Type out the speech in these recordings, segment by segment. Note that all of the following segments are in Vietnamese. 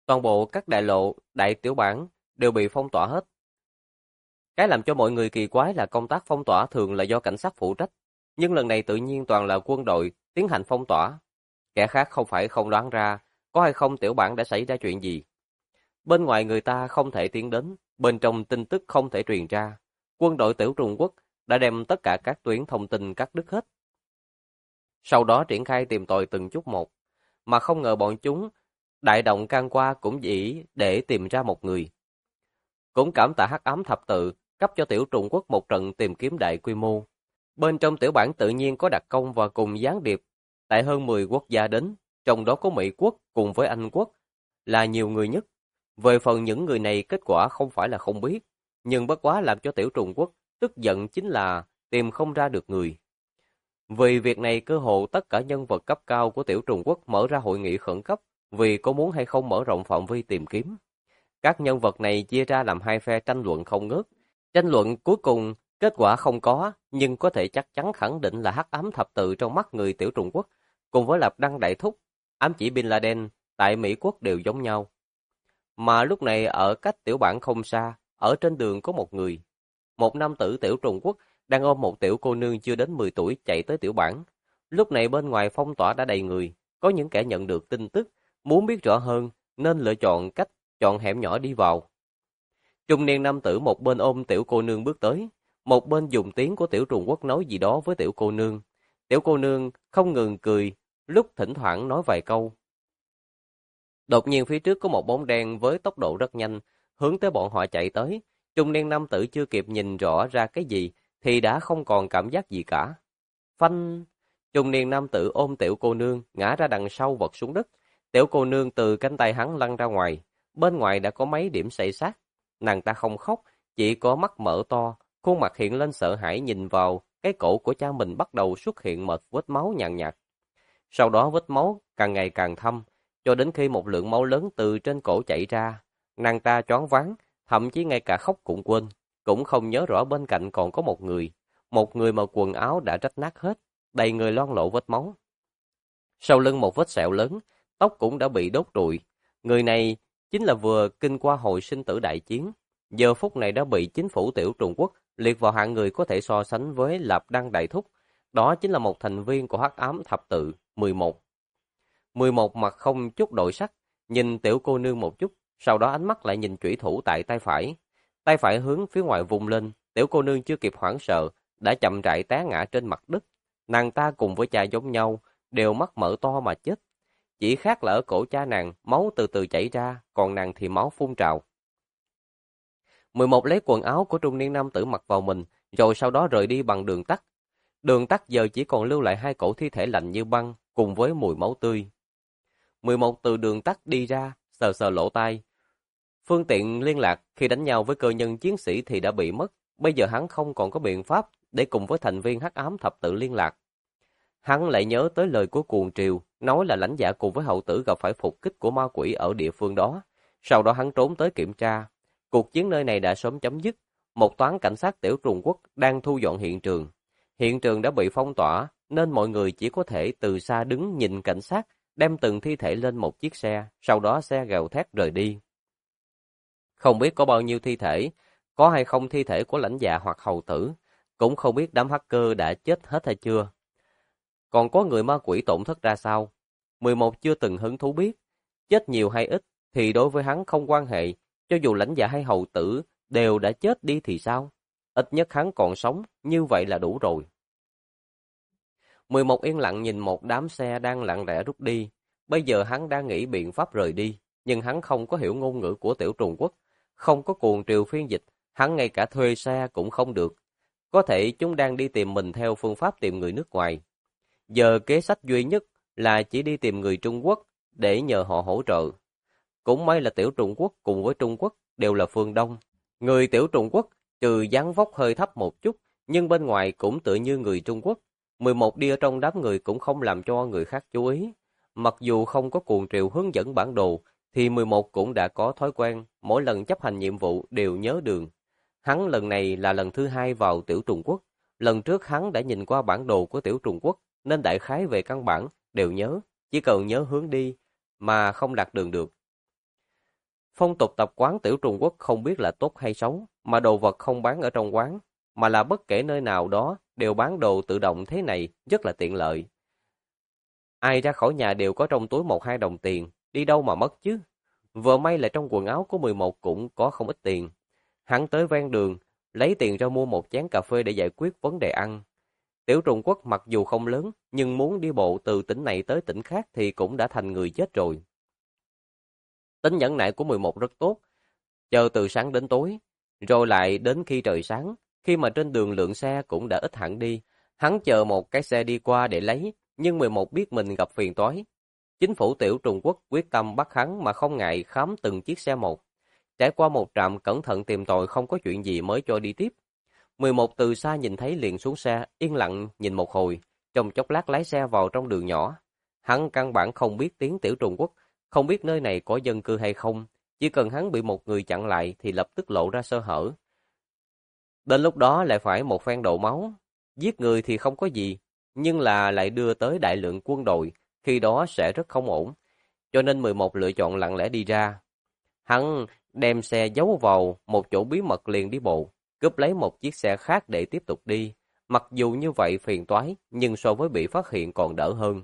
Toàn bộ các đại lộ, đại tiểu bản đều bị phong tỏa hết. Cái làm cho mọi người kỳ quái là công tác phong tỏa thường là do cảnh sát phụ trách, nhưng lần này tự nhiên toàn là quân đội tiến hành phong tỏa. Kẻ khác không phải không đoán ra có hay không tiểu bản đã xảy ra chuyện gì. Bên ngoài người ta không thể tiến đến, bên trong tin tức không thể truyền ra. Quân đội tiểu Trung Quốc đã đem tất cả các tuyến thông tin cắt đứt hết. Sau đó triển khai tìm tòi từng chút một, mà không ngờ bọn chúng đại động can qua cũng chỉ để tìm ra một người. Cũng cảm tạ Hắc Ám Thập Tự cấp cho tiểu Trung Quốc một trận tìm kiếm đại quy mô. Bên trong tiểu bản tự nhiên có đặc công và cùng gián điệp tại hơn 10 quốc gia đến, trong đó có Mỹ quốc cùng với Anh quốc là nhiều người nhất. Về phần những người này kết quả không phải là không biết, nhưng bất quá làm cho tiểu Trung Quốc tức giận chính là tìm không ra được người. Vì việc này cơ hồ tất cả nhân vật cấp cao của tiểu Trung Quốc mở ra hội nghị khẩn cấp vì có muốn hay không mở rộng phạm vi tìm kiếm. Các nhân vật này chia ra làm hai phe tranh luận không ngớt. Tranh luận cuối cùng kết quả không có, nhưng có thể chắc chắn khẳng định là Hắc Ám Thập Tự trong mắt người tiểu Trung Quốc cùng với Lập Đăng Đại Thúc, ám chỉ Bin Laden tại Mỹ quốc đều giống nhau. Mà lúc này ở cách tiểu bản không xa, ở trên đường có một người. Một nam tử tiểu Trung Quốc đang ôm một tiểu cô nương chưa đến 10 tuổi chạy tới tiểu bản. Lúc này bên ngoài phong tỏa đã đầy người, có những kẻ nhận được tin tức, muốn biết rõ hơn nên lựa chọn cách chọn hẻm nhỏ đi vào. Trung niên nam tử một bên ôm tiểu cô nương bước tới, một bên dùng tiếng của tiểu Trung Quốc nói gì đó với tiểu cô nương. Tiểu cô nương không ngừng cười, lúc thỉnh thoảng nói vài câu. Đột nhiên phía trước có một bóng đen với tốc độ rất nhanh, hướng tới bọn họ chạy tới. Trung niên nam tử chưa kịp nhìn rõ ra cái gì, thì đã không còn cảm giác gì cả. Phanh! Trung niên nam tử ôm tiểu cô nương, ngã ra đằng sau vật xuống đất. Tiểu cô nương từ cánh tay hắn lăn ra ngoài. Bên ngoài đã có mấy điểm xây sát. Nàng ta không khóc, chỉ có mắt mở to, khuôn mặt hiện lên sợ hãi nhìn vào, cái cổ của cha mình bắt đầu xuất hiện một vết máu nhàn nhạt. Sau đó vết máu càng ngày càng thâm, cho đến khi một lượng máu lớn từ trên cổ chảy ra. Nàng ta choáng váng, thậm chí ngay cả khóc cũng quên, cũng không nhớ rõ bên cạnh còn có một người mà quần áo đã rách nát hết, đầy người loang lổ vết máu. Sau lưng một vết sẹo lớn, tóc cũng đã bị đốt trụi. Người này chính là vừa kinh qua hồi sinh tử đại chiến, giờ phút này đã bị chính phủ tiểu Trung Quốc liệt vào hạng người có thể so sánh với Lạp Đăng Đại Thúc. Đó chính là một thành viên của Hắc Ám Thập Tự, 11. 11 mặt không chút đổi sắc, nhìn tiểu cô nương một chút, sau đó ánh mắt lại nhìn chủy thủ tại tay phải. Tay phải hướng phía ngoài vùng lên, tiểu cô nương chưa kịp hoảng sợ, đã chậm rãi té ngã trên mặt đất. Nàng ta cùng với cha giống nhau, đều mắt mở to mà chết. Chỉ khác là ở cổ cha nàng, máu từ từ chảy ra, còn nàng thì máu phun trào. 11 lấy quần áo của trung niên nam tử mặc vào mình, rồi sau đó rời đi bằng đường tắt. Đường tắt giờ chỉ còn lưu lại hai cổ thi thể lạnh như băng, cùng với mùi máu tươi. 11 từ đường tắt đi ra, sờ sờ lỗ tai. Phương tiện liên lạc khi đánh nhau với cơ nhân chiến sĩ thì đã bị mất, bây giờ hắn không còn có biện pháp để cùng với thành viên Hắc Ám Thập Tự liên lạc. Hắn lại nhớ tới lời của Cuồng Triều, nói là lãnh dạ cùng với hậu tử gặp phải phục kích của ma quỷ ở địa phương đó. Sau đó hắn trốn tới kiểm tra. Cuộc chiến nơi này đã sớm chấm dứt. Một toán cảnh sát tiểu Trung Quốc đang thu dọn hiện trường. Hiện trường đã bị phong tỏa, nên mọi người chỉ có thể từ xa đứng nhìn cảnh sát đem từng thi thể lên một chiếc xe, sau đó xe gào thét rời đi. Không biết có bao nhiêu thi thể, có hay không thi thể của lãnh dạ hoặc hầu tử, cũng không biết đám hacker đã chết hết hay chưa. Còn có người ma quỷ tổn thất ra sao? 11 chưa từng hứng thú biết, chết nhiều hay ít thì đối với hắn không quan hệ, cho dù lãnh dạ hay hầu tử đều đã chết đi thì sao? Ít nhất hắn còn sống, như vậy là đủ rồi. 11 yên lặng nhìn một đám xe đang lặng lẽ rút đi. Bây giờ hắn đang nghĩ biện pháp rời đi, nhưng hắn không có hiểu ngôn ngữ của tiểu Trung Quốc, không có Cuồng Triều phiên dịch, hắn ngay cả thuê xe cũng không được. Có thể chúng đang đi tìm mình theo phương pháp tìm người nước ngoài. Giờ kế sách duy nhất là chỉ đi tìm người Trung Quốc để nhờ họ hỗ trợ. Cũng may là tiểu Trung Quốc cùng với Trung Quốc đều là phương Đông. Người tiểu Trung Quốc trừ dáng vóc hơi thấp một chút, nhưng bên ngoài cũng tựa như người Trung Quốc. 11 đi ở trong đám người cũng không làm cho người khác chú ý. Mặc dù không có Cuồng Triều hướng dẫn bản đồ, thì 11 cũng đã có thói quen, mỗi lần chấp hành nhiệm vụ đều nhớ đường. Hắn lần này là lần thứ hai vào tiểu Trung Quốc. Lần trước hắn đã nhìn qua bản đồ của tiểu Trung Quốc, nên đại khái về căn bản đều nhớ, chỉ cần nhớ hướng đi mà không lạc đường được. Phong tục tập quán tiểu Trung Quốc không biết là tốt hay xấu, mà đồ vật không bán ở trong quán, mà là bất kể nơi nào đó đều bán đồ tự động thế này, rất là tiện lợi. Ai ra khỏi nhà đều có trong túi 1-2 đồng tiền, đi đâu mà mất chứ. Vừa may là trong quần áo của 11 cũng có không ít tiền. Hắn tới ven đường, lấy tiền ra mua một chén cà phê để giải quyết vấn đề ăn. Tiểu Trung Quốc mặc dù không lớn, nhưng muốn đi bộ từ tỉnh này tới tỉnh khác thì cũng đã thành người chết rồi. Tính nhẫn nại của 11 rất tốt, chờ từ sáng đến tối, rồi lại đến khi trời sáng, khi mà trên đường lượng xe cũng đã ít hẳn đi. Hắn chờ một cái xe đi qua để lấy, nhưng 11 biết mình gặp phiền toái. Chính phủ tiểu Trung Quốc quyết tâm bắt hắn mà không ngại khám từng chiếc xe một. Trải qua một trạm cẩn thận tìm tòi không có chuyện gì mới cho đi tiếp. 11 từ xa nhìn thấy liền xuống xe, yên lặng nhìn một hồi, trong chốc lát lái xe vào trong đường nhỏ. Hắn căn bản không biết tiếng tiểu Trung Quốc, không biết nơi này có dân cư hay không, chỉ cần hắn bị một người chặn lại thì lập tức lộ ra sơ hở. Đến lúc đó lại phải một phen đổ máu. Giết người thì không có gì, nhưng là lại đưa tới đại lượng quân đội, khi đó sẽ rất không ổn. Cho nên 11 lựa chọn lặng lẽ đi ra. Hắn đem xe giấu vào một chỗ bí mật liền đi bộ, cướp lấy một chiếc xe khác để tiếp tục đi. Mặc dù như vậy phiền toái, nhưng so với bị phát hiện còn đỡ hơn.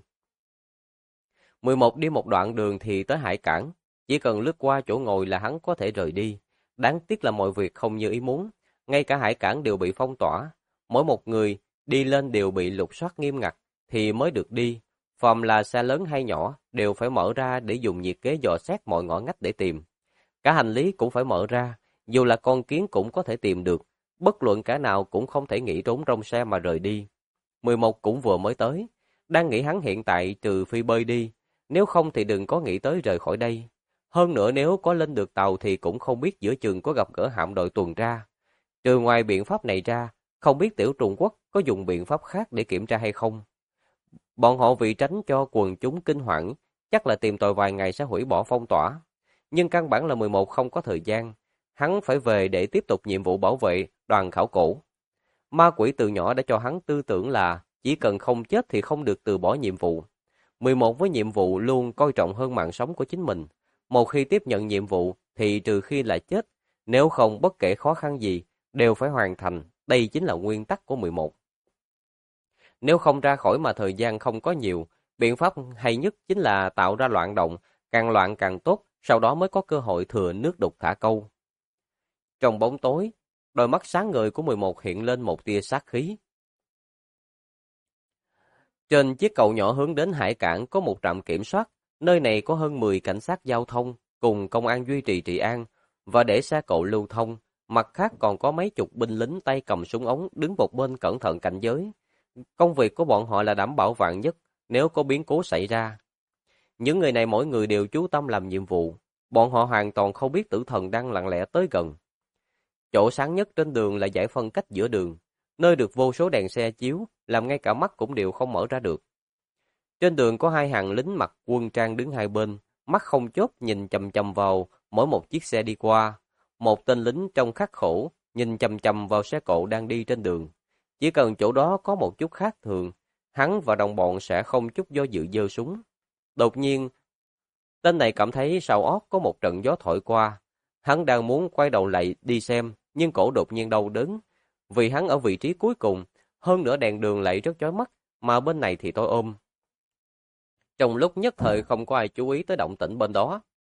11 đi một đoạn đường thì tới hải cảng, chỉ cần lướt qua chỗ ngồi là hắn có thể rời đi. Đáng tiếc là mọi việc không như ý muốn, ngay cả hải cảng đều bị phong tỏa. Mỗi một người đi lên đều bị lục soát nghiêm ngặt thì mới được đi. Phàm là xe lớn hay nhỏ đều phải mở ra để dùng nhiệt kế dò xét mọi ngõ ngách để tìm. Cả hành lý cũng phải mở ra, dù là con kiến cũng có thể tìm được, bất luận cả nào cũng không thể nghĩ trốn trong xe mà rời đi. 11 cũng vừa mới tới, đang nghĩ hắn hiện tại trừ phi bơi đi, nếu không thì đừng có nghĩ tới rời khỏi đây. Hơn nữa nếu có lên được tàu thì cũng không biết giữa chừng có gặp gỡ hạm đội tuần tra. Trừ ngoài biện pháp này ra, không biết tiểu Trung Quốc có dùng biện pháp khác để kiểm tra hay không. Bọn họ vì tránh cho quần chúng kinh hoảng, chắc là tìm tòi vài ngày sẽ hủy bỏ phong tỏa. Nhưng căn bản là 11 không có thời gian, hắn phải về để tiếp tục nhiệm vụ bảo vệ đoàn khảo cổ. Ma quỷ từ nhỏ đã cho hắn tư tưởng là chỉ cần không chết thì không được từ bỏ nhiệm vụ. 11 với nhiệm vụ luôn coi trọng hơn mạng sống của chính mình. Một khi tiếp nhận nhiệm vụ thì trừ khi là chết, nếu không bất kể khó khăn gì đều phải hoàn thành. Đây chính là nguyên tắc của 11. Nếu không ra khỏi mà thời gian không có nhiều, biện pháp hay nhất chính là tạo ra loạn động, càng loạn càng tốt, sau đó mới có cơ hội thừa nước đục thả câu. Trong bóng tối, đôi mắt sáng ngời của 11 hiện lên một tia sát khí. Trên chiếc cầu nhỏ hướng đến hải cảng có một trạm kiểm soát, nơi này có hơn 10 cảnh sát giao thông cùng công an duy trì trị an và để xe cộ lưu thông, mặt khác còn có mấy chục binh lính tay cầm súng ống đứng một bên cẩn thận cảnh giới. Công việc của bọn họ là đảm bảo vạn nhất nếu có biến cố xảy ra. Những người này mỗi người đều chú tâm làm nhiệm vụ, bọn họ hoàn toàn không biết tử thần đang lặng lẽ tới gần. Chỗ sáng nhất trên đường là dải phân cách giữa đường, nơi được vô số đèn xe chiếu, làm ngay cả mắt cũng đều không mở ra được. Trên đường có 2 hàng lính mặc quân trang đứng hai bên, mắt không chớp nhìn chằm chằm vào mỗi một chiếc xe đi qua. Một tên lính trông khắc khổ, nhìn chằm chằm vào xe cộ đang đi trên đường. Chỉ cần chỗ đó có một chút khác thường, hắn và đồng bọn sẽ không chút do dự giơ súng. Đột nhiên, tên này cảm thấy sau ót có một trận gió thổi qua. Hắn đang muốn quay đầu lại đi xem, nhưng cổ đột nhiên đau đớn. Vì hắn ở vị trí cuối cùng, hơn nữa đèn đường lại rất chói mắt, mà bên này thì tối ôm. Trong lúc nhất thời không có ai chú ý tới động tĩnh bên đó.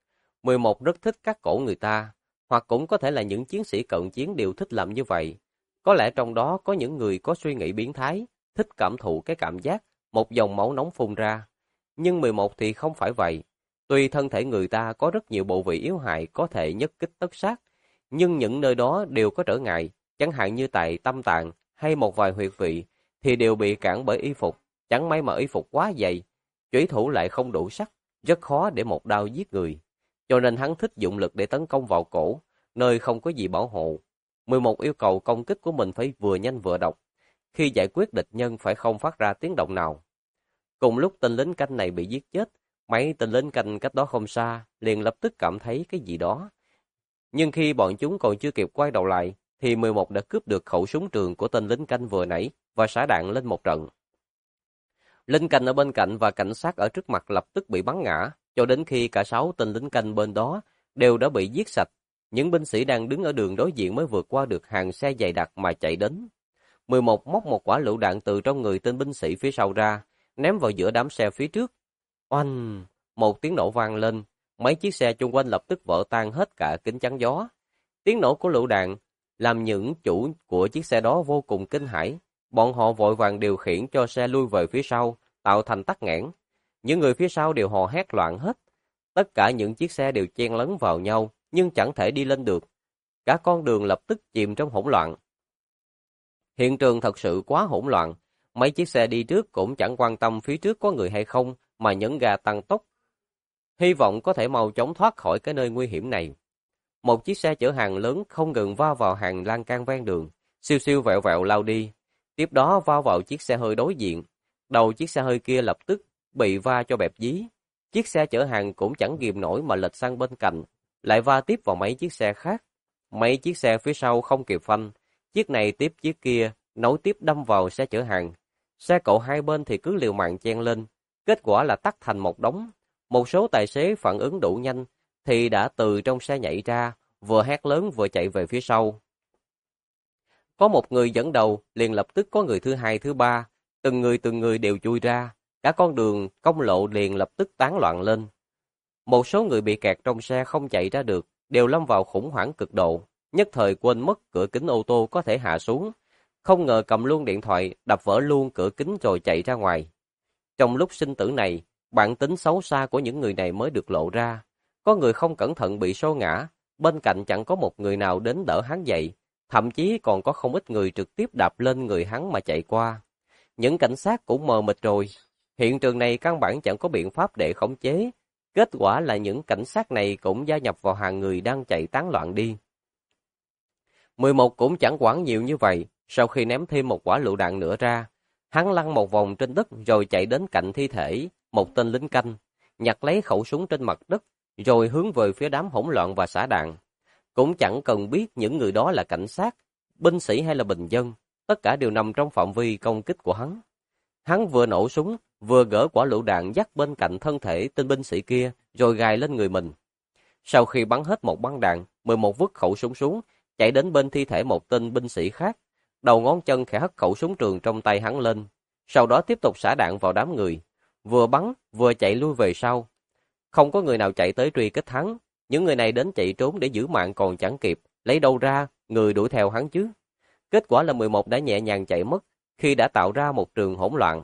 11 rất thích cắt cổ người ta, hoặc cũng có thể là những chiến sĩ cận chiến đều thích làm như vậy. Có lẽ trong đó có những người có suy nghĩ biến thái, thích cảm thụ cái cảm giác một dòng máu nóng phun ra. Nhưng 11 thì không phải vậy. Tuy thân thể người ta có rất nhiều bộ vị yếu hại có thể nhất kích tất sát, nhưng những nơi đó đều có trở ngại, chẳng hạn như tại tâm tạng hay một vài huyệt vị, thì đều bị cản bởi y phục. Chẳng may mà y phục quá dày, chủy thủ lại không đủ sắc, rất khó để một đao giết người. Cho nên hắn thích dụng lực để tấn công vào cổ, nơi không có gì bảo hộ. 11 yêu cầu công kích của mình phải vừa nhanh vừa độc. Khi giải quyết địch nhân phải không phát ra tiếng động nào. Cùng lúc tên lính canh này bị giết chết, mấy tên lính canh cách đó không xa liền lập tức cảm thấy cái gì đó. Nhưng khi bọn chúng còn chưa kịp quay đầu lại, thì 11 đã cướp được khẩu súng trường của tên lính canh vừa nãy và xả đạn lên một trận. Lính canh ở bên cạnh và cảnh sát ở trước mặt lập tức bị bắn ngã, cho đến khi cả 6 tên lính canh bên đó đều đã bị giết sạch. Những binh sĩ đang đứng ở đường đối diện mới vượt qua được hàng xe dày đặc mà chạy đến. 11 móc một quả lựu đạn từ trong người tên binh sĩ phía sau ra, ném vào giữa đám xe phía trước. Oanh! Một tiếng nổ vang lên, mấy chiếc xe chung quanh lập tức vỡ tan hết cả kính chắn gió. Tiếng nổ của lựu đạn làm những chủ của chiếc xe đó vô cùng kinh hãi. Bọn họ vội vàng điều khiển cho xe lui về phía sau, tạo thành tắc nghẽn. Những người phía sau đều hò hét loạn hết. Tất cả những chiếc xe đều chen lấn vào nhau, nhưng chẳng thể đi lên được. Cả con đường lập tức chìm trong hỗn loạn. Hiện trường thật sự quá hỗn loạn. Mấy chiếc xe đi trước cũng chẳng quan tâm phía trước có người hay không, mà nhấn ga tăng tốc. Hy vọng có thể mau chóng thoát khỏi cái nơi nguy hiểm này. Một chiếc xe chở hàng lớn không ngừng va vào hàng lan can ven đường, siêu siêu vẹo vẹo lao đi. Tiếp đó va vào chiếc xe hơi đối diện. Đầu chiếc xe hơi kia lập tức bị va cho bẹp dí. Chiếc xe chở hàng cũng chẳng ghìm nổi mà lệch sang bên cạnh, lại va tiếp vào mấy chiếc xe khác. Mấy chiếc xe phía sau không kịp phanh, chiếc này tiếp chiếc kia, nối tiếp đâm vào xe chở hàng. Xe cộ hai bên thì cứ liều mạng chen lên, kết quả là tắc thành một đống. Một số tài xế phản ứng đủ nhanh thì đã từ trong xe nhảy ra, vừa hét lớn vừa chạy về phía sau. Có một người dẫn đầu, liền lập tức có người thứ hai thứ ba, từng người đều chui ra, cả con đường công lộ liền lập tức tán loạn lên. Một số người bị kẹt trong xe không chạy ra được, đều lâm vào khủng hoảng cực độ, nhất thời quên mất cửa kính ô tô có thể hạ xuống, không ngờ cầm luôn điện thoại, đập vỡ luôn cửa kính rồi chạy ra ngoài. Trong lúc sinh tử này, bản tính xấu xa của những người này mới được lộ ra. Có người không cẩn thận bị xô ngã, bên cạnh chẳng có một người nào đến đỡ hắn dậy, thậm chí còn có không ít người trực tiếp đạp lên người hắn mà chạy qua. Những cảnh sát cũng mờ mịt rồi, hiện trường này căn bản chẳng có biện pháp để khống chế. Kết quả là những cảnh sát này cũng gia nhập vào hàng người đang chạy tán loạn đi. 11 cũng chẳng quản nhiều như vậy, sau khi ném thêm một quả lựu đạn nữa ra, hắn lăn một vòng trên đất rồi chạy đến cạnh thi thể một tên lính canh, nhặt lấy khẩu súng trên mặt đất, rồi hướng về phía đám hỗn loạn và xả đạn. Cũng chẳng cần biết những người đó là cảnh sát, binh sĩ hay là bình dân, tất cả đều nằm trong phạm vi công kích của hắn. Hắn vừa nổ súng, vừa gỡ quả lựu đạn dắt bên cạnh thân thể tên binh sĩ kia, rồi gài lên người mình. Sau khi bắn hết một băng đạn, 11 vứt khẩu súng xuống, chạy đến bên thi thể một tên binh sĩ khác, đầu ngón chân khẽ hất khẩu súng trường trong tay hắn lên, sau đó tiếp tục xả đạn vào đám người, vừa bắn vừa chạy lui về sau. Không có người nào chạy tới truy kích hắn, những người này đến chạy trốn để giữ mạng còn chẳng kịp, lấy đâu ra người đuổi theo hắn chứ. Kết quả là 11 đã nhẹ nhàng chạy mất, khi đã tạo ra một trường hỗn loạn.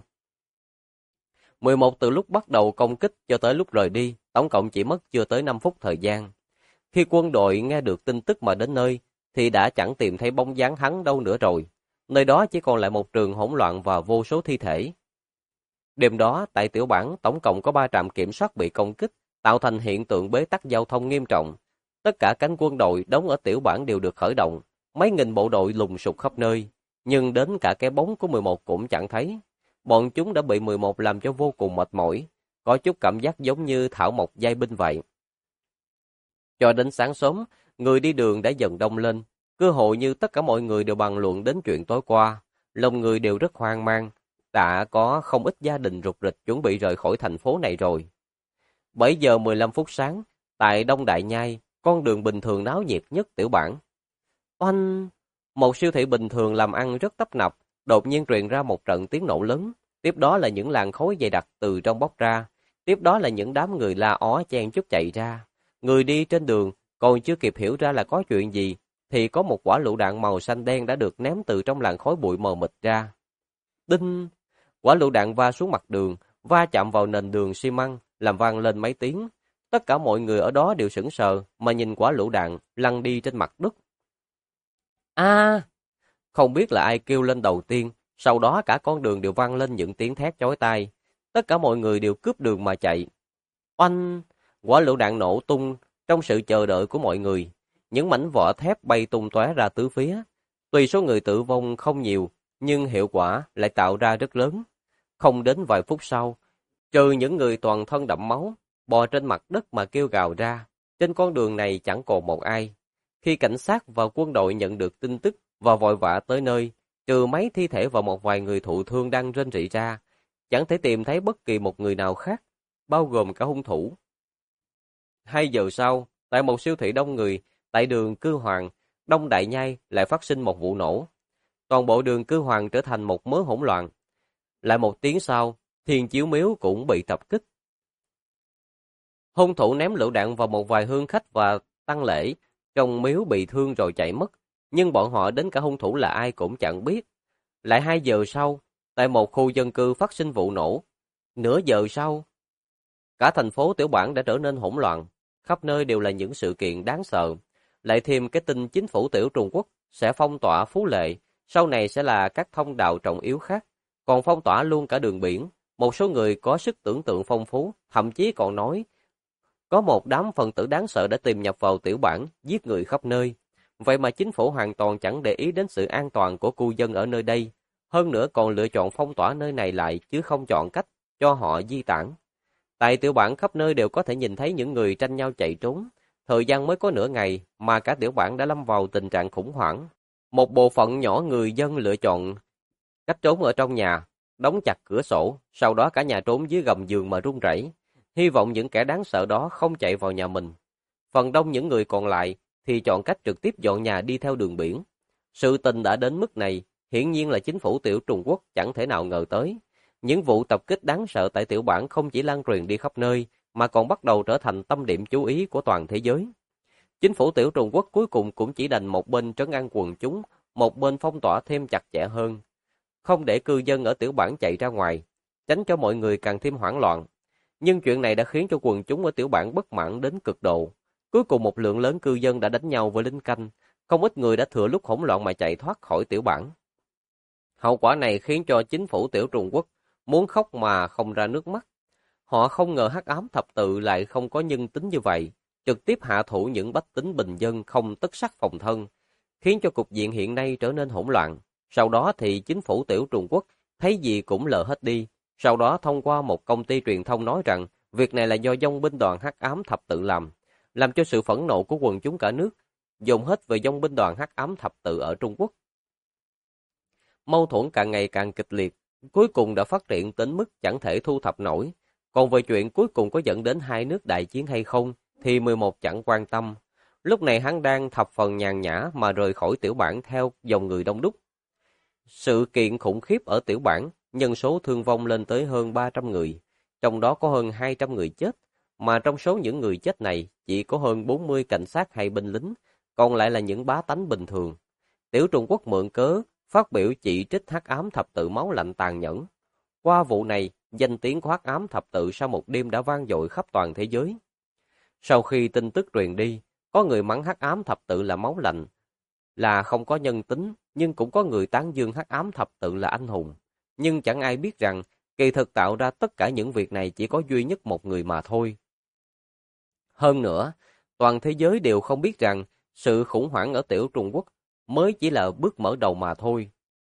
11 từ lúc bắt đầu công kích cho tới lúc rời đi, tổng cộng chỉ mất chưa tới 5 phút thời gian. Khi quân đội nghe được tin tức mà đến nơi, thì đã chẳng tìm thấy bóng dáng hắn đâu nữa rồi. Nơi đó chỉ còn lại một trường hỗn loạn và vô số thi thể. Đêm đó, tại Tiểu Bản, tổng cộng có 3 trạm kiểm soát bị công kích, tạo thành hiện tượng bế tắc giao thông nghiêm trọng. Tất cả cánh quân đội đóng ở Tiểu Bản đều được khởi động, mấy nghìn bộ đội lùng sục khắp nơi, nhưng đến cả cái bóng của 11 cũng chẳng thấy. Bọn chúng đã bị 11 làm cho vô cùng mệt mỏi, có chút cảm giác giống như thảo mộc giai binh vậy. Cho đến sáng sớm, người đi đường đã dần đông lên, cơ hội như tất cả mọi người đều bàn luận đến chuyện tối qua, lòng người đều rất hoang mang, đã có không ít gia đình rục rịch chuẩn bị rời khỏi thành phố này rồi. 7 giờ 15 phút sáng, tại Đông Đại Nhai, con đường bình thường náo nhiệt nhất Tiểu Bản. Oanh! Một siêu thị bình thường làm ăn rất tấp nập, đột nhiên truyền ra một trận tiếng nổ lớn, tiếp đó là những làn khói dày đặc từ trong bốc ra, tiếp đó là những đám người la ó chen chúc chạy ra. Người đi trên đường còn chưa kịp hiểu ra là có chuyện gì, thì có một quả lựu đạn màu xanh đen đã được ném từ trong làn khói bụi mờ mịt ra. Đinh! Quả lựu đạn va xuống mặt đường, va chạm vào nền đường xi măng, làm vang lên mấy tiếng. Tất cả mọi người ở đó đều sững sờ mà nhìn quả lựu đạn lăn đi trên mặt đất. A! Không biết là ai kêu lên đầu tiên, sau đó cả con đường đều vang lên những tiếng thét chói tai. Tất cả mọi người đều cướp đường mà chạy. Oanh! Quả lựu đạn nổ tung trong sự chờ đợi của mọi người. Những mảnh vỏ thép bay tung tóe ra tứ phía. Tuy số người tử vong không nhiều, nhưng hiệu quả lại tạo ra rất lớn. Không đến vài phút sau, trừ những người toàn thân đẫm máu, bò trên mặt đất mà kêu gào ra, trên con đường này chẳng còn một ai. Khi cảnh sát và quân đội nhận được tin tức và vội vã tới nơi, trừ mấy thi thể và một vài người thụ thương đang rên rỉ ra, chẳng thể tìm thấy bất kỳ một người nào khác, bao gồm cả hung thủ. 2 giờ sau, tại một siêu thị đông người, tại đường Cư Hoàng, Đông Đại Nhai lại phát sinh một vụ nổ. Toàn bộ đường Cư Hoàng trở thành một mớ hỗn loạn. Lại một tiếng sau, Thiên Chiếu Miếu cũng bị tập kích. Hung thủ ném lựu đạn vào một vài hương khách và tăng lễ, trong miếu bị thương rồi chạy mất. Nhưng bọn họ đến cả hung thủ là ai cũng chẳng biết. Lại 2 giờ sau, tại một khu dân cư phát sinh vụ nổ. Nửa giờ sau, cả thành phố Tiểu Bản đã trở nên hỗn loạn. Khắp nơi đều là những sự kiện đáng sợ. Lại thêm cái tin chính phủ Tiểu Trung Quốc sẽ phong tỏa Phú Lệ, sau này sẽ là các thông đạo trọng yếu khác. Còn phong tỏa luôn cả đường biển. Một số người có sức tưởng tượng phong phú, thậm chí còn nói có một đám phần tử đáng sợ đã tìm nhập vào Tiểu Bản, giết người khắp nơi. Vậy mà chính phủ hoàn toàn chẳng để ý đến sự an toàn của cư dân ở nơi đây. Hơn nữa còn lựa chọn phong tỏa nơi này lại chứ không chọn cách cho họ di tản. Tại Tiểu Bản khắp nơi đều có thể nhìn thấy những người tranh nhau chạy trốn. Thời gian mới có nửa ngày mà cả Tiểu Bản đã lâm vào tình trạng khủng hoảng. Một bộ phận nhỏ người dân lựa chọn cách trốn ở trong nhà, đóng chặt cửa sổ, sau đó cả nhà trốn dưới gầm giường mà run rẩy, hy vọng những kẻ đáng sợ đó không chạy vào nhà mình. Phần đông những người còn lại thì chọn cách trực tiếp dọn nhà đi theo đường biển. Sự tình đã đến mức này, hiển nhiên là chính phủ Tiểu Trung Quốc chẳng thể nào ngờ tới. Những vụ tập kích đáng sợ tại Tiểu Bản không chỉ lan truyền đi khắp nơi, mà còn bắt đầu trở thành tâm điểm chú ý của toàn thế giới. Chính phủ Tiểu Trung Quốc cuối cùng cũng chỉ đành một bên trấn an quần chúng, một bên phong tỏa thêm chặt chẽ hơn, không để cư dân ở Tiểu Bản chạy ra ngoài, tránh cho mọi người càng thêm hoảng loạn. Nhưng chuyện này đã khiến cho quần chúng ở Tiểu Bản bất mãn đến cực độ. Cuối cùng một lượng lớn cư dân đã đánh nhau với lính canh, không ít người đã thừa lúc hỗn loạn mà chạy thoát khỏi Tiểu Bản. Hậu quả này khiến cho chính phủ Tiểu Trung Quốc muốn khóc mà không ra nước mắt. Họ không ngờ Hắc Ám Thập Tự lại không có nhân tính như vậy, trực tiếp hạ thủ những bách tính bình dân không tất sắc phòng thân, khiến cho cục diện hiện nay trở nên hỗn loạn. Sau đó thì chính phủ Tiểu Trung Quốc thấy gì cũng lờ hết đi. Sau đó thông qua một công ty truyền thông nói rằng việc này là do dòng binh đoàn Hắc Ám Thập Tự làm cho sự phẫn nộ của quần chúng cả nước dồn hết về dòng binh đoàn Hắc Ám Thập Tự ở Trung Quốc. Mâu thuẫn càng ngày càng kịch liệt, cuối cùng đã phát triển đến mức chẳng thể thu thập nổi. Còn về chuyện cuối cùng có dẫn đến hai nước đại chiến hay không thì 11 chẳng quan tâm. Lúc này hắn đang thập phần nhàn nhã mà rời khỏi Tiểu Bản theo dòng người đông đúc. Sự kiện khủng khiếp ở Tiểu Bản, nhân số thương vong lên tới hơn 300 người, trong đó có hơn 200 người chết, mà trong số những người chết này chỉ có hơn 40 cảnh sát hay binh lính, còn lại là những bá tánh bình thường. Tiểu Trung Quốc mượn cớ phát biểu chỉ trích Hắc Ám Thập Tự máu lạnh tàn nhẫn. Qua vụ này, danh tiếng của Hắc Ám Thập Tự sau một đêm đã vang dội khắp toàn thế giới. Sau khi tin tức truyền đi, có người mắng Hắc Ám Thập Tự là máu lạnh, là không có nhân tính, nhưng cũng có người tán dương Hắc Ám Thập Tự là anh hùng. Nhưng chẳng ai biết rằng, kỳ thực tạo ra tất cả những việc này chỉ có duy nhất một người mà thôi. Hơn nữa, toàn thế giới đều không biết rằng, sự khủng hoảng ở Tiểu Trung Quốc mới chỉ là bước mở đầu mà thôi.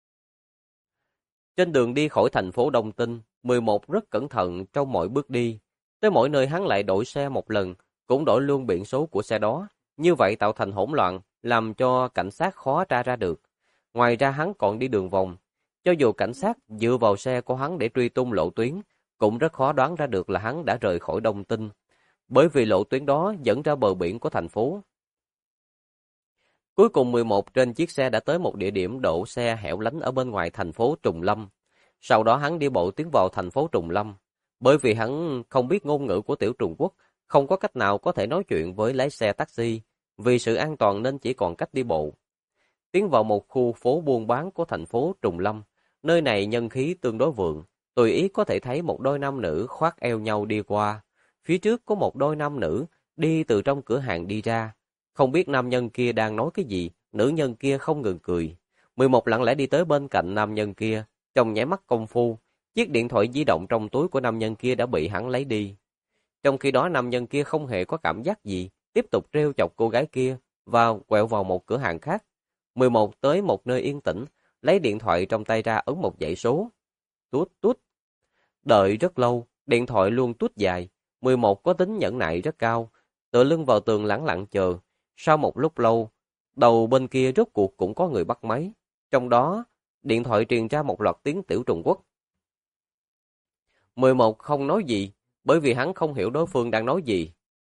Trên đường đi khỏi thành phố Đông Tinh, 11 rất cẩn thận trong mọi bước đi. Tới mỗi nơi hắn lại đổi xe một lần, cũng đổi luôn biển số của xe đó. Như vậy tạo thành hỗn loạn, làm cho cảnh sát khó tra ra được. Ngoài ra hắn còn đi đường vòng. Cho dù cảnh sát dựa vào xe của hắn để truy tung lộ tuyến, cũng rất khó đoán ra được là hắn đã rời khỏi Đông Tinh. Bởi vì lộ tuyến đó dẫn ra bờ biển của thành phố. Cuối cùng 11 trên chiếc xe đã tới một địa điểm đổ xe hẻo lánh ở bên ngoài thành phố Trùng Lâm. Sau đó hắn đi bộ tiến vào thành phố Trùng Lâm. Bởi vì hắn không biết ngôn ngữ của Tiểu Trung Quốc, không có cách nào có thể nói chuyện với lái xe taxi. Vì sự an toàn nên chỉ còn cách đi bộ. Tiến vào một khu phố buôn bán của thành phố Trùng Lâm. Nơi này nhân khí tương đối vượng. Tùy ý có thể thấy một đôi nam nữ khoác eo nhau đi qua. Phía trước có một đôi nam nữ đi từ trong cửa hàng đi ra. Không biết nam nhân kia đang nói cái gì, nữ nhân kia không ngừng cười. 11 lặng lẽ đi tới bên cạnh nam nhân kia, trong nháy mắt công phu, chiếc điện thoại di động trong túi của nam nhân kia đã bị hắn lấy đi. Trong khi đó nam nhân kia không hề có cảm giác gì, tiếp tục trêu chọc cô gái kia và quẹo vào một cửa hàng khác. 11 tới một nơi yên tĩnh, lấy điện thoại trong tay ra ấn một dãy số. Tút tút. Đợi rất lâu, điện thoại luôn tút dài. 11 có tính nhẫn nại rất cao, tựa lưng vào tường lẳng lặng chờ. Sau một lúc lâu, đầu bên kia rốt cuộc cũng có người bắt máy. Trong đó, điện thoại truyền ra một loạt tiếng Tiểu Trung Quốc. 11 không nói gì, bởi vì hắn không hiểu đối phương đang nói gì.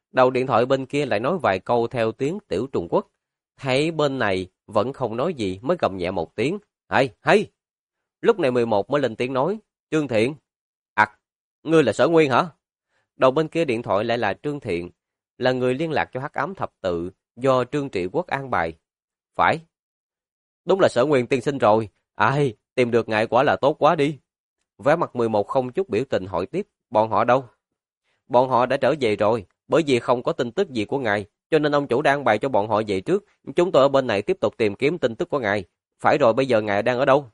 Đầu điện thoại bên kia lại nói vài câu theo tiếng tiểu Trung Quốc. Thấy bên này vẫn không nói gì mới gầm nhẹ một tiếng. Hay, hay! Lúc này 11 mới lên tiếng nói. Trương Thiện. Ngươi là Sở Nguyên hả? Đầu bên kia điện thoại lại là Trương Thiện, là người liên lạc cho Hắc Ám Thập Tự do Trương Trị Quốc an bài. Phải. Đúng là Sở Nguyên tiên sinh rồi. Ai, tìm được ngài quả là tốt quá đi. Vẻ mặt 11 không chút biểu tình hỏi tiếp. Bọn họ đâu? Bọn họ đã trở về rồi, bởi vì không có tin tức gì của ngài, cho nên ông chủ đang bày cho bọn họ về trước. Chúng tôi ở bên này tiếp tục tìm kiếm tin tức của ngài. Phải rồi, bây giờ ngài đang ở đâu?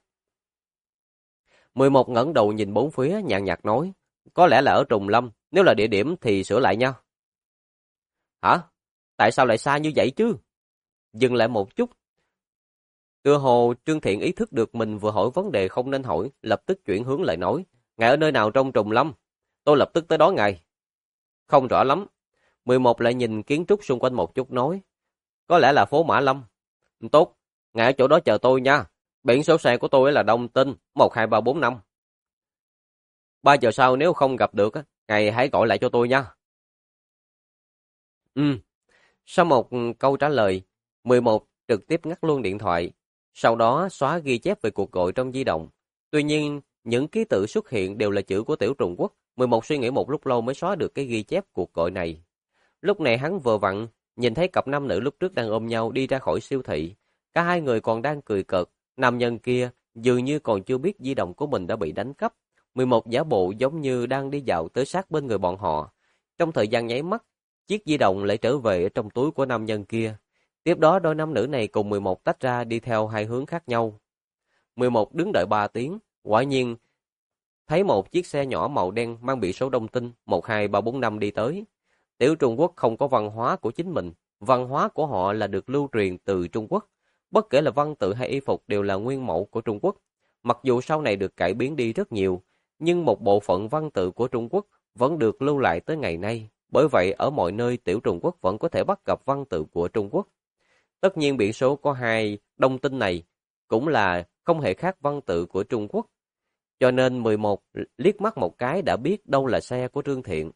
11 ngẩng đầu nhìn bốn phía, nhàn nhạt nói. Có lẽ là ở Trùng Lâm, nếu là địa điểm thì sửa lại nha. Hả? Tại sao lại xa như vậy chứ? Dừng lại một chút. Tựa hồ Trương Thiện ý thức được mình vừa hỏi vấn đề không nên hỏi, lập tức chuyển hướng lại nói. Ngài ở nơi nào trong Trùng Lâm? Tôi lập tức tới đó ngài. Không rõ lắm. 11 lại nhìn kiến trúc xung quanh một chút nói. Có lẽ là phố Mã Lâm. Tốt, ngài ở chỗ đó chờ tôi nha. Biển số xe của tôi là Đông Tinh 12345. 3 giờ sau nếu không gặp được, ngài hãy gọi lại cho tôi nha. Sau một câu trả lời, 11 trực tiếp ngắt luôn điện thoại. Sau đó xóa ghi chép về cuộc gọi trong di động. Tuy nhiên, những ký tự xuất hiện đều là chữ của tiểu Trung Quốc. 11 suy nghĩ một lúc lâu mới xóa được cái ghi chép cuộc gọi này. Lúc này hắn vừa vặn, nhìn thấy cặp nam nữ lúc trước đang ôm nhau đi ra khỏi siêu thị. Cả hai người còn đang cười cợt. Nam nhân kia dường như còn chưa biết di động của mình đã bị đánh cắp. 11 giả bộ giống như đang đi dạo tới sát bên người bọn họ. Trong thời gian nháy mắt, chiếc di động lại trở về ở trong túi của nam nhân kia. Tiếp đó đôi nam nữ này cùng 11 tách ra đi theo hai hướng khác nhau. 11 đứng đợi 3 tiếng, quả nhiên thấy một chiếc xe nhỏ màu đen mang biển số Đông Tinh 12345 đi tới. Tiểu Trung Quốc không có văn hóa của chính mình, văn hóa của họ là được lưu truyền từ Trung Quốc. Bất kể là văn tự hay y phục đều là nguyên mẫu của Trung Quốc. Mặc dù sau này được cải biến đi rất nhiều, nhưng một bộ phận văn tự của Trung Quốc vẫn được lưu lại tới ngày nay. Bởi vậy, ở mọi nơi tiểu Trung Quốc vẫn có thể bắt gặp văn tự của Trung Quốc. Tất nhiên biển số có hai Đông Tinh này cũng là không hề khác văn tự của Trung Quốc. Cho nên 11 liếc mắt một cái đã biết đâu là xe của Trương Thiện.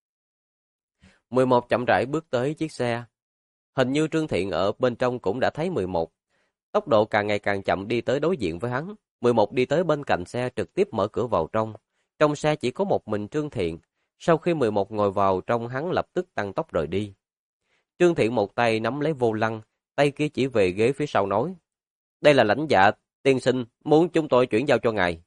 11 chậm rãi bước tới chiếc xe. Hình như Trương Thiện ở bên trong cũng đã thấy 11. Tốc độ càng ngày càng chậm đi tới đối diện với hắn. 11 đi tới bên cạnh xe trực tiếp mở cửa vào trong. Trong xe chỉ có một mình Trương Thiện. Sau khi 11 ngồi vào trong, hắn lập tức tăng tốc rời đi. Trương Thiện một tay nắm lấy vô lăng, tay kia chỉ về ghế phía sau nói. Đây là lãnh dạ, tiên sinh, muốn chúng tôi chuyển giao cho ngài.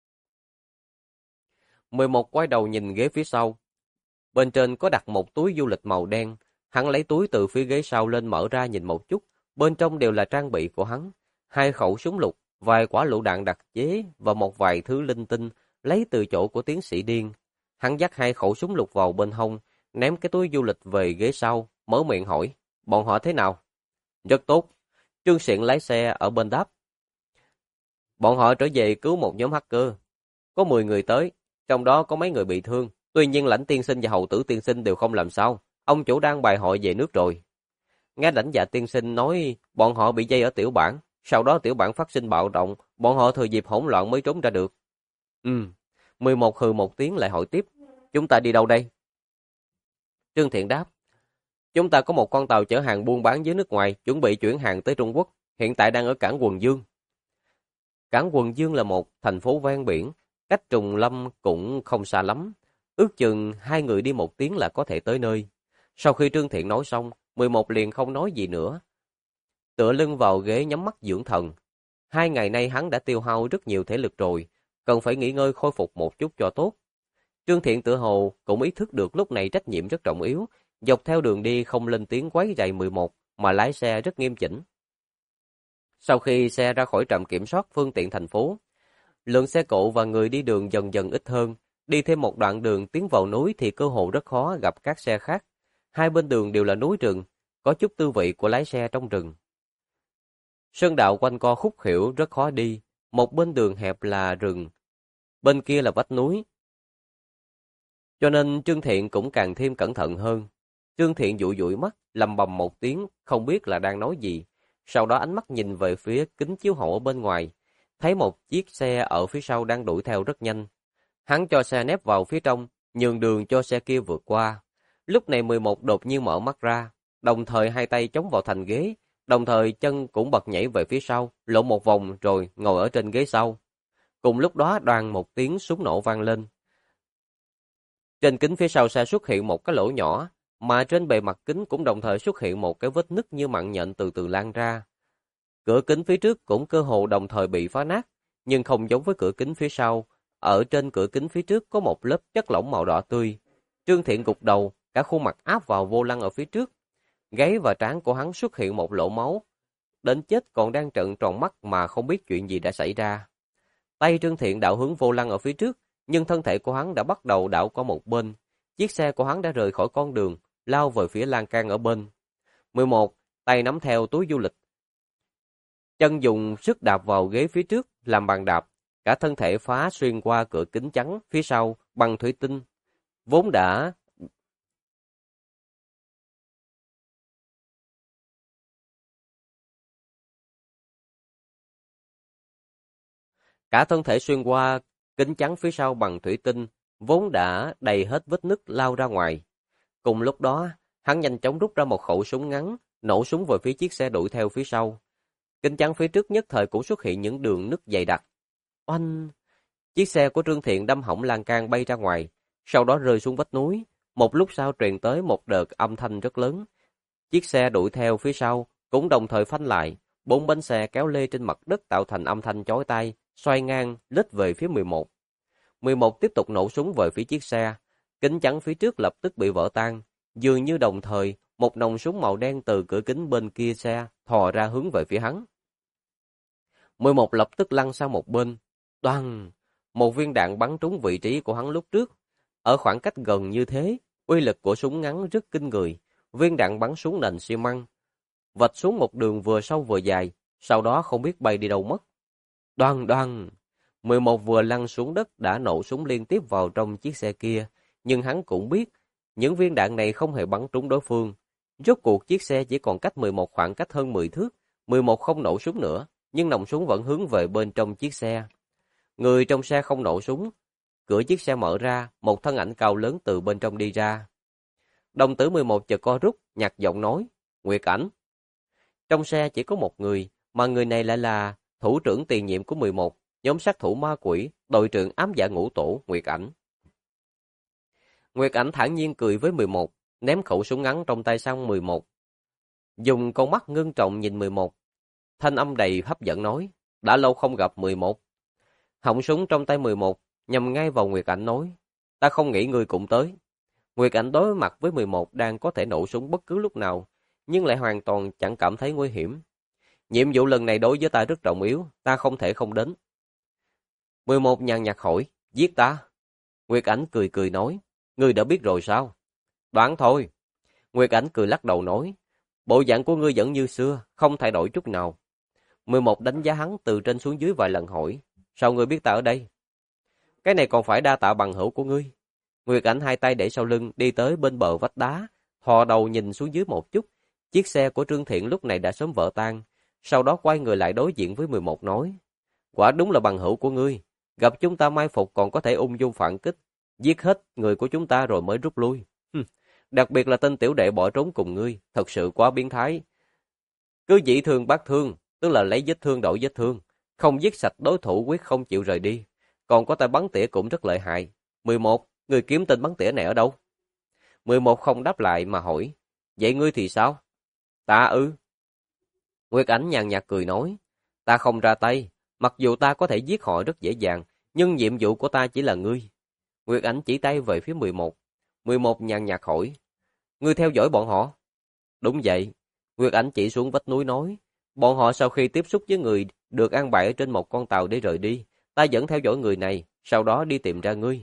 11 quay đầu nhìn ghế phía sau. Bên trên có đặt một túi du lịch màu đen. Hắn lấy túi từ phía ghế sau lên mở ra nhìn một chút. Bên trong đều là trang bị của hắn. 2 khẩu súng lục, vài quả lựu đạn đặc chế và một vài thứ linh tinh lấy từ chỗ của tiến sĩ điên. Hắn dắt 2 khẩu súng lục vào bên hông, ném cái túi du lịch về ghế sau, mở miệng hỏi, bọn họ thế nào? Rất tốt. Trương Xiển lái xe ở bên đáp. Bọn họ trở về cứu một nhóm hacker. Có 10 người tới, trong đó có mấy người bị thương. Tuy nhiên lãnh tiên sinh và hầu tử tiên sinh đều không làm sao. Ông chủ đang bài hội về nước rồi. Nghe lãnh dạ tiên sinh nói bọn họ bị dây ở tiểu bản. Sau đó tiểu bản phát sinh bạo động. Bọn họ thừa dịp hỗn loạn mới trốn ra được. 11 hừ một tiếng lại hỏi tiếp. Chúng ta đi đâu đây? Trương Thiện đáp. Chúng ta có một con tàu chở hàng buôn bán với nước ngoài, chuẩn bị chuyển hàng tới Trung Quốc. Hiện tại đang ở cảng Quần Dương. Cảng Quần Dương là một thành phố ven biển. Cách Trùng Lâm cũng không xa lắm. Ước chừng 2 người đi 1 tiếng là có thể tới nơi. Sau khi Trương Thiện nói xong, 11 liền không nói gì nữa. Tựa lưng vào ghế nhắm mắt dưỡng thần. 2 ngày nay hắn đã tiêu hao rất nhiều thể lực rồi, cần phải nghỉ ngơi khôi phục một chút cho tốt. Trương Thiện tự hồ cũng ý thức được lúc này trách nhiệm rất trọng yếu, dọc theo đường đi không lên tiếng quấy rầy 11 mà lái xe rất nghiêm chỉnh. Sau khi xe ra khỏi trạm kiểm soát phương tiện thành phố, lượng xe cộ và người đi đường dần dần ít hơn, đi thêm một đoạn đường tiến vào núi thì cơ hội rất khó gặp các xe khác. Hai bên đường đều là núi rừng, có chút tư vị của lái xe trong rừng. Sơn đạo quanh co khúc khuỷu rất khó đi, một bên đường hẹp là rừng, bên kia là vách núi. Cho nên Trương Thiện cũng càng thêm cẩn thận hơn. Trương Thiện dụi dụi mắt, lầm bầm một tiếng, không biết là đang nói gì. Sau đó ánh mắt nhìn về phía kính chiếu hậu ở bên ngoài, thấy một chiếc xe ở phía sau đang đuổi theo rất nhanh. Hắn cho xe nép vào phía trong, nhường đường cho xe kia vượt qua. Lúc này 11 đột nhiên mở mắt ra, đồng thời hai tay chống vào thành ghế, đồng thời chân cũng bật nhảy về phía sau, lộn một vòng rồi ngồi ở trên ghế sau. Cùng lúc đó đoàng một tiếng súng nổ vang lên. Trên kính phía sau xe xuất hiện một cái lỗ nhỏ, mà trên bề mặt kính cũng đồng thời xuất hiện một cái vết nứt như mặn nhện từ từ lan ra. Cửa kính phía trước cũng cơ hồ đồng thời bị phá nát, nhưng không giống với cửa kính phía sau. Ở trên cửa kính phía trước có một lớp chất lỏng màu đỏ tươi. Trương Thiện gục đầu, cả khuôn mặt áp vào vô lăng ở phía trước. Gáy và trán của hắn xuất hiện một lỗ máu. Đến chết còn đang trợn tròn mắt mà không biết chuyện gì đã xảy ra. Tay Trương Thiện đảo hướng vô lăng ở phía trước, nhưng thân thể của hắn đã bắt đầu đảo qua một bên. Chiếc xe của hắn đã rời khỏi con đường, lao về phía lan can ở bên. 11, tay nắm theo túi du lịch. Chân dùng sức đạp vào ghế phía trước, làm bàn đạp. Cả thân thể phá xuyên qua cửa kính trắng phía sau bằng thủy tinh. Vốn đã Cả thân thể xuyên qua kính trắng phía sau bằng thủy tinh, vốn đã đầy hết vết nứt lao ra ngoài. Cùng lúc đó, hắn nhanh chóng rút ra một khẩu súng ngắn, nổ súng về phía chiếc xe đuổi theo phía sau. Kính trắng phía trước nhất thời cũng xuất hiện những đường nứt dày đặc. Oanh! Chiếc xe của Trương Thiện đâm hỏng lan can bay ra ngoài, sau đó rơi xuống vách núi. Một lúc sau truyền tới một đợt âm thanh rất lớn. Chiếc xe đuổi theo phía sau cũng đồng thời phanh lại, bốn bánh xe kéo lê trên mặt đất tạo thành âm thanh chói tai, xoay ngang lết về phía 11. 11 tiếp tục nổ súng về phía chiếc xe, kính chắn phía trước lập tức bị vỡ tan, dường như đồng thời một nòng súng màu đen từ cửa kính bên kia xe thò ra hướng về phía hắn. 11 lập tức lăn sang một bên, toang, một viên đạn bắn trúng vị trí của hắn lúc trước. Ở khoảng cách gần như thế, uy lực của súng ngắn rất kinh người. Viên đạn bắn xuống nền xi măng, vạch xuống một đường vừa sâu vừa dài, sau đó không biết bay đi đâu mất. Đoan đoan, 11 vừa lăn xuống đất đã nổ súng liên tiếp vào trong chiếc xe kia, nhưng hắn cũng biết, những viên đạn này không hề bắn trúng đối phương. Rốt cuộc chiếc xe chỉ còn cách 11 khoảng cách hơn 10 thước, 11 không nổ súng nữa, nhưng nòng súng vẫn hướng về bên trong chiếc xe. Người trong xe không nổ súng, cửa chiếc xe mở ra, một thân ảnh cao lớn từ bên trong đi ra. Đồng tử 11 chợt co rút, nhạt giọng nói, Nguyệt Ảnh. Trong xe chỉ có một người, mà người này lại là thủ trưởng tiền nhiệm của 11, nhóm sát thủ ma quỷ, đội trưởng ám dạ ngũ tổ, Nguyệt Ảnh. Nguyệt Ảnh thản nhiên cười với 11, ném khẩu súng ngắn trong tay sang 11. Dùng con mắt ngưng trọng nhìn 11, thanh âm đầy hấp dẫn nói, đã lâu không gặp 11. Họng súng trong tay 11, nhằm ngay vào Nguyệt Ảnh nói, ta không nghĩ ngươi cũng tới. Nguyệt Ảnh đối mặt với 11 đang có thể nổ súng bất cứ lúc nào, nhưng lại hoàn toàn chẳng cảm thấy nguy hiểm. Nhiệm vụ lần này đối với ta rất trọng yếu, ta không thể không đến. 11 nhàn nhạt hỏi, giết ta. Nguyệt Ảnh cười cười nói, ngươi đã biết rồi sao? Đoán thôi. Nguyệt Ảnh cười lắc đầu nói, bộ dạng của ngươi vẫn như xưa, không thay đổi chút nào. 11 đánh giá hắn từ trên xuống dưới vài lần hỏi, sao ngươi biết ta ở đây? Cái này còn phải đa tạ bằng hữu của ngươi. Nguyệt Ảnh hai tay để sau lưng đi tới bên bờ vách đá, thò đầu nhìn xuống dưới một chút. Chiếc xe của Trương Thiện lúc này đã sớm vỡ tan, sau đó quay người lại đối diện với 11 nói, quả đúng là bằng hữu của ngươi, gặp chúng ta mai phục còn có thể ung dung phản kích, giết hết người của chúng ta rồi mới rút lui. Đặc biệt là tên tiểu đệ bỏ trốn cùng ngươi, thật sự quá biến thái. Cứ dĩ thương bác thương, tức là lấy vết thương đổi vết thương, không giết sạch đối thủ quyết không chịu rời đi. Còn có tay bắn tỉa cũng rất lợi hại. 11, người kiếm tên bắn tỉa này ở đâu? 11 không đáp lại mà hỏi, vậy ngươi thì sao? Ta ư? Nguyệt Ảnh nhàn nhạt cười nói, ta không ra tay, mặc dù ta có thể giết họ rất dễ dàng, nhưng nhiệm vụ của ta chỉ là ngươi. Nguyệt Ảnh chỉ tay về phía 11. 11 nhàn nhạt hỏi, ngươi theo dõi bọn họ? Đúng vậy. Nguyệt Ảnh chỉ xuống vách núi nói, bọn họ sau khi tiếp xúc với người được an bài ở trên một con tàu để rời đi, ta vẫn theo dõi người này, sau đó đi tìm ra ngươi.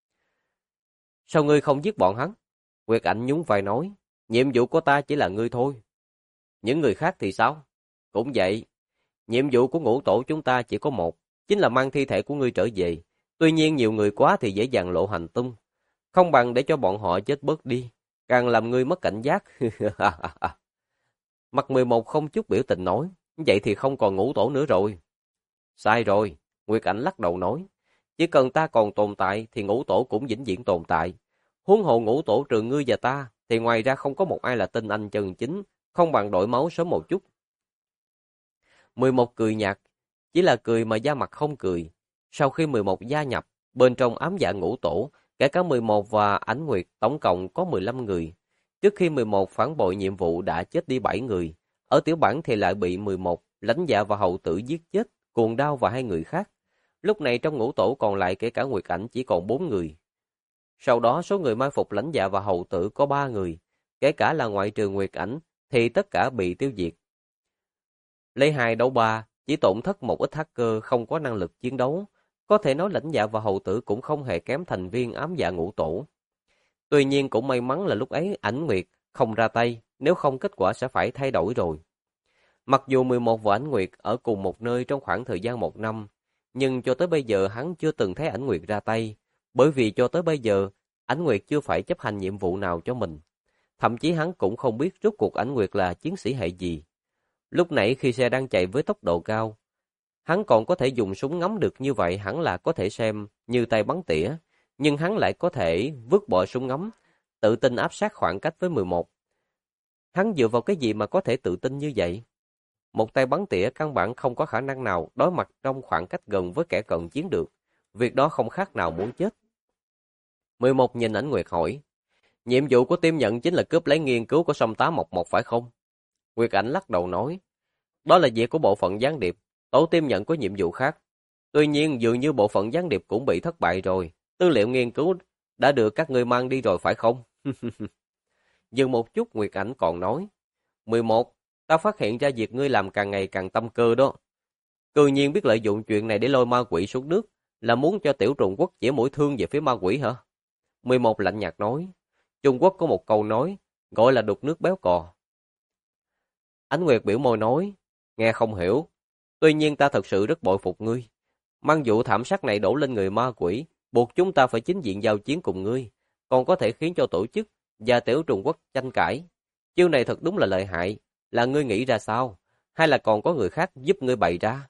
Sao ngươi không giết bọn hắn? Nguyệt Ảnh nhún vai nói, nhiệm vụ của ta chỉ là ngươi thôi. Những người khác thì sao? Cũng vậy. Nhiệm vụ của ngũ tổ chúng ta chỉ có một, chính là mang thi thể của ngươi trở về. Tuy nhiên nhiều người quá thì dễ dàng lộ hành tung. Không bằng để cho bọn họ chết bớt đi, càng làm ngươi mất cảnh giác. Mặt 11 không chút biểu tình nói, vậy thì không còn ngũ tổ nữa rồi. Sai rồi, Nguyệt Ảnh lắc đầu nói, chỉ cần ta còn tồn tại thì ngũ tổ cũng vĩnh viễn tồn tại. Huống hồ ngũ tổ trừ ngươi và ta, thì ngoài ra không có một ai là tinh anh chân chính, không bằng đổi máu sớm một chút. 11 cười nhạt, chỉ là cười mà da mặt không cười. Sau khi 11 gia nhập, bên trong ám dạ ngũ tổ, kể cả 11 và Ánh Nguyệt tổng cộng có 15 người. Trước khi 11 phản bội nhiệm vụ đã chết đi 7 người. Ở tiểu bản thì lại bị 11 lãnh dạ và hậu tử giết chết, Cuồng Đao và 2 người khác. Lúc này trong ngũ tổ còn lại kể cả Nguyệt Ảnh chỉ còn 4 người. Sau đó số người mai phục lãnh dạ và hậu tử có 3 người, kể cả là ngoại trừ Nguyệt Ảnh thì tất cả bị tiêu diệt. Lấy 2 đấu 3, chỉ tổn thất một ít hacker không có năng lực chiến đấu, có thể nói lãnh dạ và hậu tử cũng không hề kém thành viên ám dạ ngũ tổ. Tuy nhiên cũng may mắn là lúc ấy Ảnh Nguyệt không ra tay, nếu không kết quả sẽ phải thay đổi rồi. Mặc dù 11 và Ảnh Nguyệt ở cùng một nơi trong khoảng thời gian 1 năm, nhưng cho tới bây giờ hắn chưa từng thấy Ảnh Nguyệt ra tay, bởi vì cho tới bây giờ Ảnh Nguyệt chưa phải chấp hành nhiệm vụ nào cho mình. Thậm chí hắn cũng không biết rốt cuộc Ảnh Nguyệt là chiến sĩ hệ gì. Lúc nãy khi xe đang chạy với tốc độ cao, hắn còn có thể dùng súng ngắm được như vậy, hẳn là có thể xem như tay bắn tỉa, nhưng hắn lại có thể vứt bỏ súng ngắm, tự tin áp sát khoảng cách với 11. Hắn dựa vào cái gì mà có thể tự tin như vậy? Một tay bắn tỉa căn bản không có khả năng nào đối mặt trong khoảng cách gần với kẻ cận chiến được. Việc đó không khác nào muốn chết. 11 nhìn Ảnh Nguyệt hỏi, nhiệm vụ của team nhận chính là cướp lấy nghiên cứu của sông 811 phải không? Nguyệt Ảnh lắc đầu nói, đó là việc của bộ phận gián điệp, tổ team nhận có nhiệm vụ khác. Tuy nhiên dường như bộ phận gián điệp cũng bị thất bại rồi, tư liệu nghiên cứu đã được các ngươi mang đi rồi phải không? Dừng một chút Nguyệt Ảnh còn nói, 11, ta phát hiện ra việc ngươi làm càng ngày càng tâm cơ đó. Cư nhiên biết lợi dụng chuyện này để lôi ma quỷ xuống nước, là muốn cho tiểu Trung Quốc chỉ mũi thương về phía ma quỷ hả? 11 lạnh nhạt nói, Trung Quốc có một câu nói, gọi là đục nước béo cò. Ánh Nguyệt biểu môi nói, nghe không hiểu, tuy nhiên ta thật sự rất bội phục ngươi. Mang vụ thảm sát này đổ lên người ma quỷ, buộc chúng ta phải chính diện giao chiến cùng ngươi, còn có thể khiến cho tổ chức và tiểu Trung Quốc tranh cãi. Chiêu này thật đúng là lợi hại, là ngươi nghĩ ra sao? Hay là còn có người khác giúp ngươi bày ra?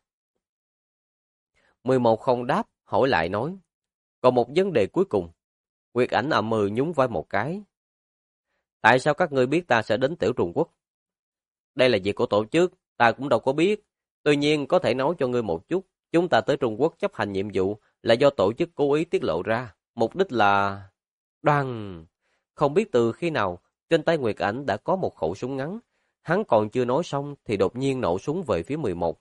11 không đáp, hỏi lại nói, còn một vấn đề cuối cùng. Nguyệt Ảnh ậm mừ nhún vai một cái. Tại sao các ngươi biết ta sẽ đến tiểu Trung Quốc? Đây là việc của tổ chức, ta cũng đâu có biết. Tuy nhiên có thể nói cho ngươi một chút, chúng ta tới Trung Quốc chấp hành nhiệm vụ là do tổ chức cố ý tiết lộ ra. Mục đích là... Đoan! Không biết từ khi nào, trên tay Nguyệt Ảnh đã có một khẩu súng ngắn. Hắn còn chưa nói xong thì đột nhiên nổ súng về phía 11.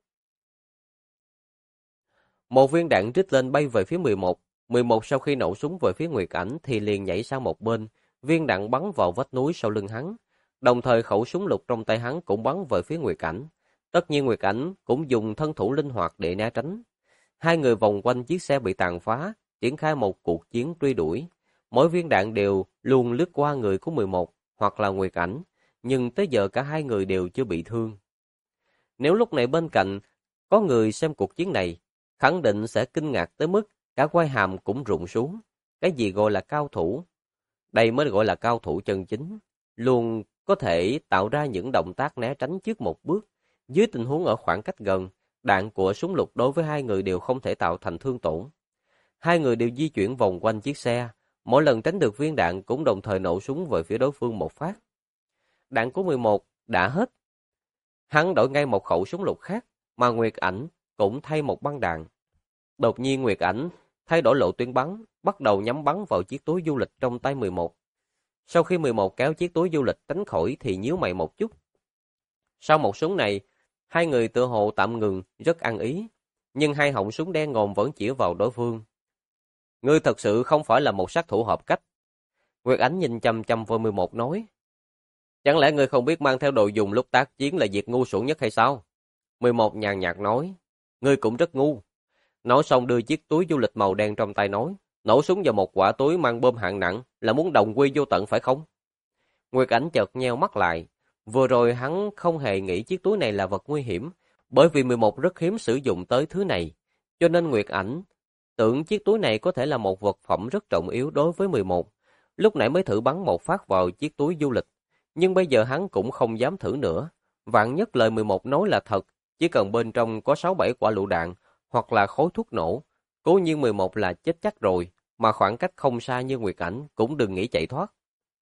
Một viên đạn rít lên bay về phía 11. 11 sau khi nổ súng về phía Nguyệt Ảnh thì liền nhảy sang một bên. Viên đạn bắn vào vách núi sau lưng hắn. Đồng thời khẩu súng lục trong tay hắn cũng bắn về phía Nguyệt Ảnh. Tất nhiên Nguyệt Ảnh cũng dùng thân thủ linh hoạt để né tránh. Hai người vòng quanh chiếc xe bị tàn phá, triển khai một cuộc chiến truy đuổi. Mỗi viên đạn đều luôn lướt qua người của 11 hoặc là Nguyệt Ảnh, nhưng tới giờ cả hai người đều chưa bị thương. Nếu lúc này bên cạnh có người xem cuộc chiến này, khẳng định sẽ kinh ngạc tới mức cả quai hàm cũng rụng xuống. Cái gì gọi là cao thủ? Đây mới gọi là cao thủ chân chính. Luôn có thể tạo ra những động tác né tránh trước một bước. Dưới tình huống ở khoảng cách gần, đạn của súng lục đối với hai người đều không thể tạo thành thương tổn. Hai người đều di chuyển vòng quanh chiếc xe, mỗi lần tránh được viên đạn cũng đồng thời nổ súng về phía đối phương một phát. Đạn của 11 đã hết. Hắn đổi ngay một khẩu súng lục khác, mà Nguyệt Ảnh cũng thay một băng đạn. Đột nhiên Nguyệt Ảnh thay đổi lộ tuyến bắn, bắt đầu nhắm bắn vào chiếc túi du lịch trong tay 11. Sau khi 11 kéo chiếc túi du lịch tránh khỏi thì nhíu mày một chút. Sau một súng này, hai người tựa hồ tạm ngừng, rất ăn ý. Nhưng hai họng súng đen ngòm vẫn chĩa vào đối phương. Ngươi thật sự không phải là một sát thủ hợp cách. Nguyệt Ảnh nhìn chăm chăm vào 11 nói. Chẳng lẽ ngươi không biết mang theo đồ dùng lúc tác chiến là việc ngu xuẩn nhất hay sao? 11 nhàn nhạt nói. Ngươi cũng rất ngu. Nói xong đưa chiếc túi du lịch màu đen trong tay nói. Nổ súng vào một quả túi mang bom hạng nặng là muốn đồng quy vô tận phải không? Nguyệt Ảnh chợt nheo mắt lại. Vừa rồi hắn không hề nghĩ chiếc túi này là vật nguy hiểm, bởi vì 11 rất hiếm sử dụng tới thứ này. Cho nên Nguyệt Ảnh tưởng chiếc túi này có thể là một vật phẩm rất trọng yếu đối với 11. Lúc nãy mới thử bắn một phát vào chiếc túi du lịch, nhưng bây giờ hắn cũng không dám thử nữa. Vạn nhất lời 11 nói là thật, chỉ cần bên trong có 6-7 quả lựu đạn hoặc là khối thuốc nổ, cố nhiên 11 là chết chắc rồi. mà khoảng cách không xa như Nguyệt Ảnh cũng đừng nghĩ chạy thoát.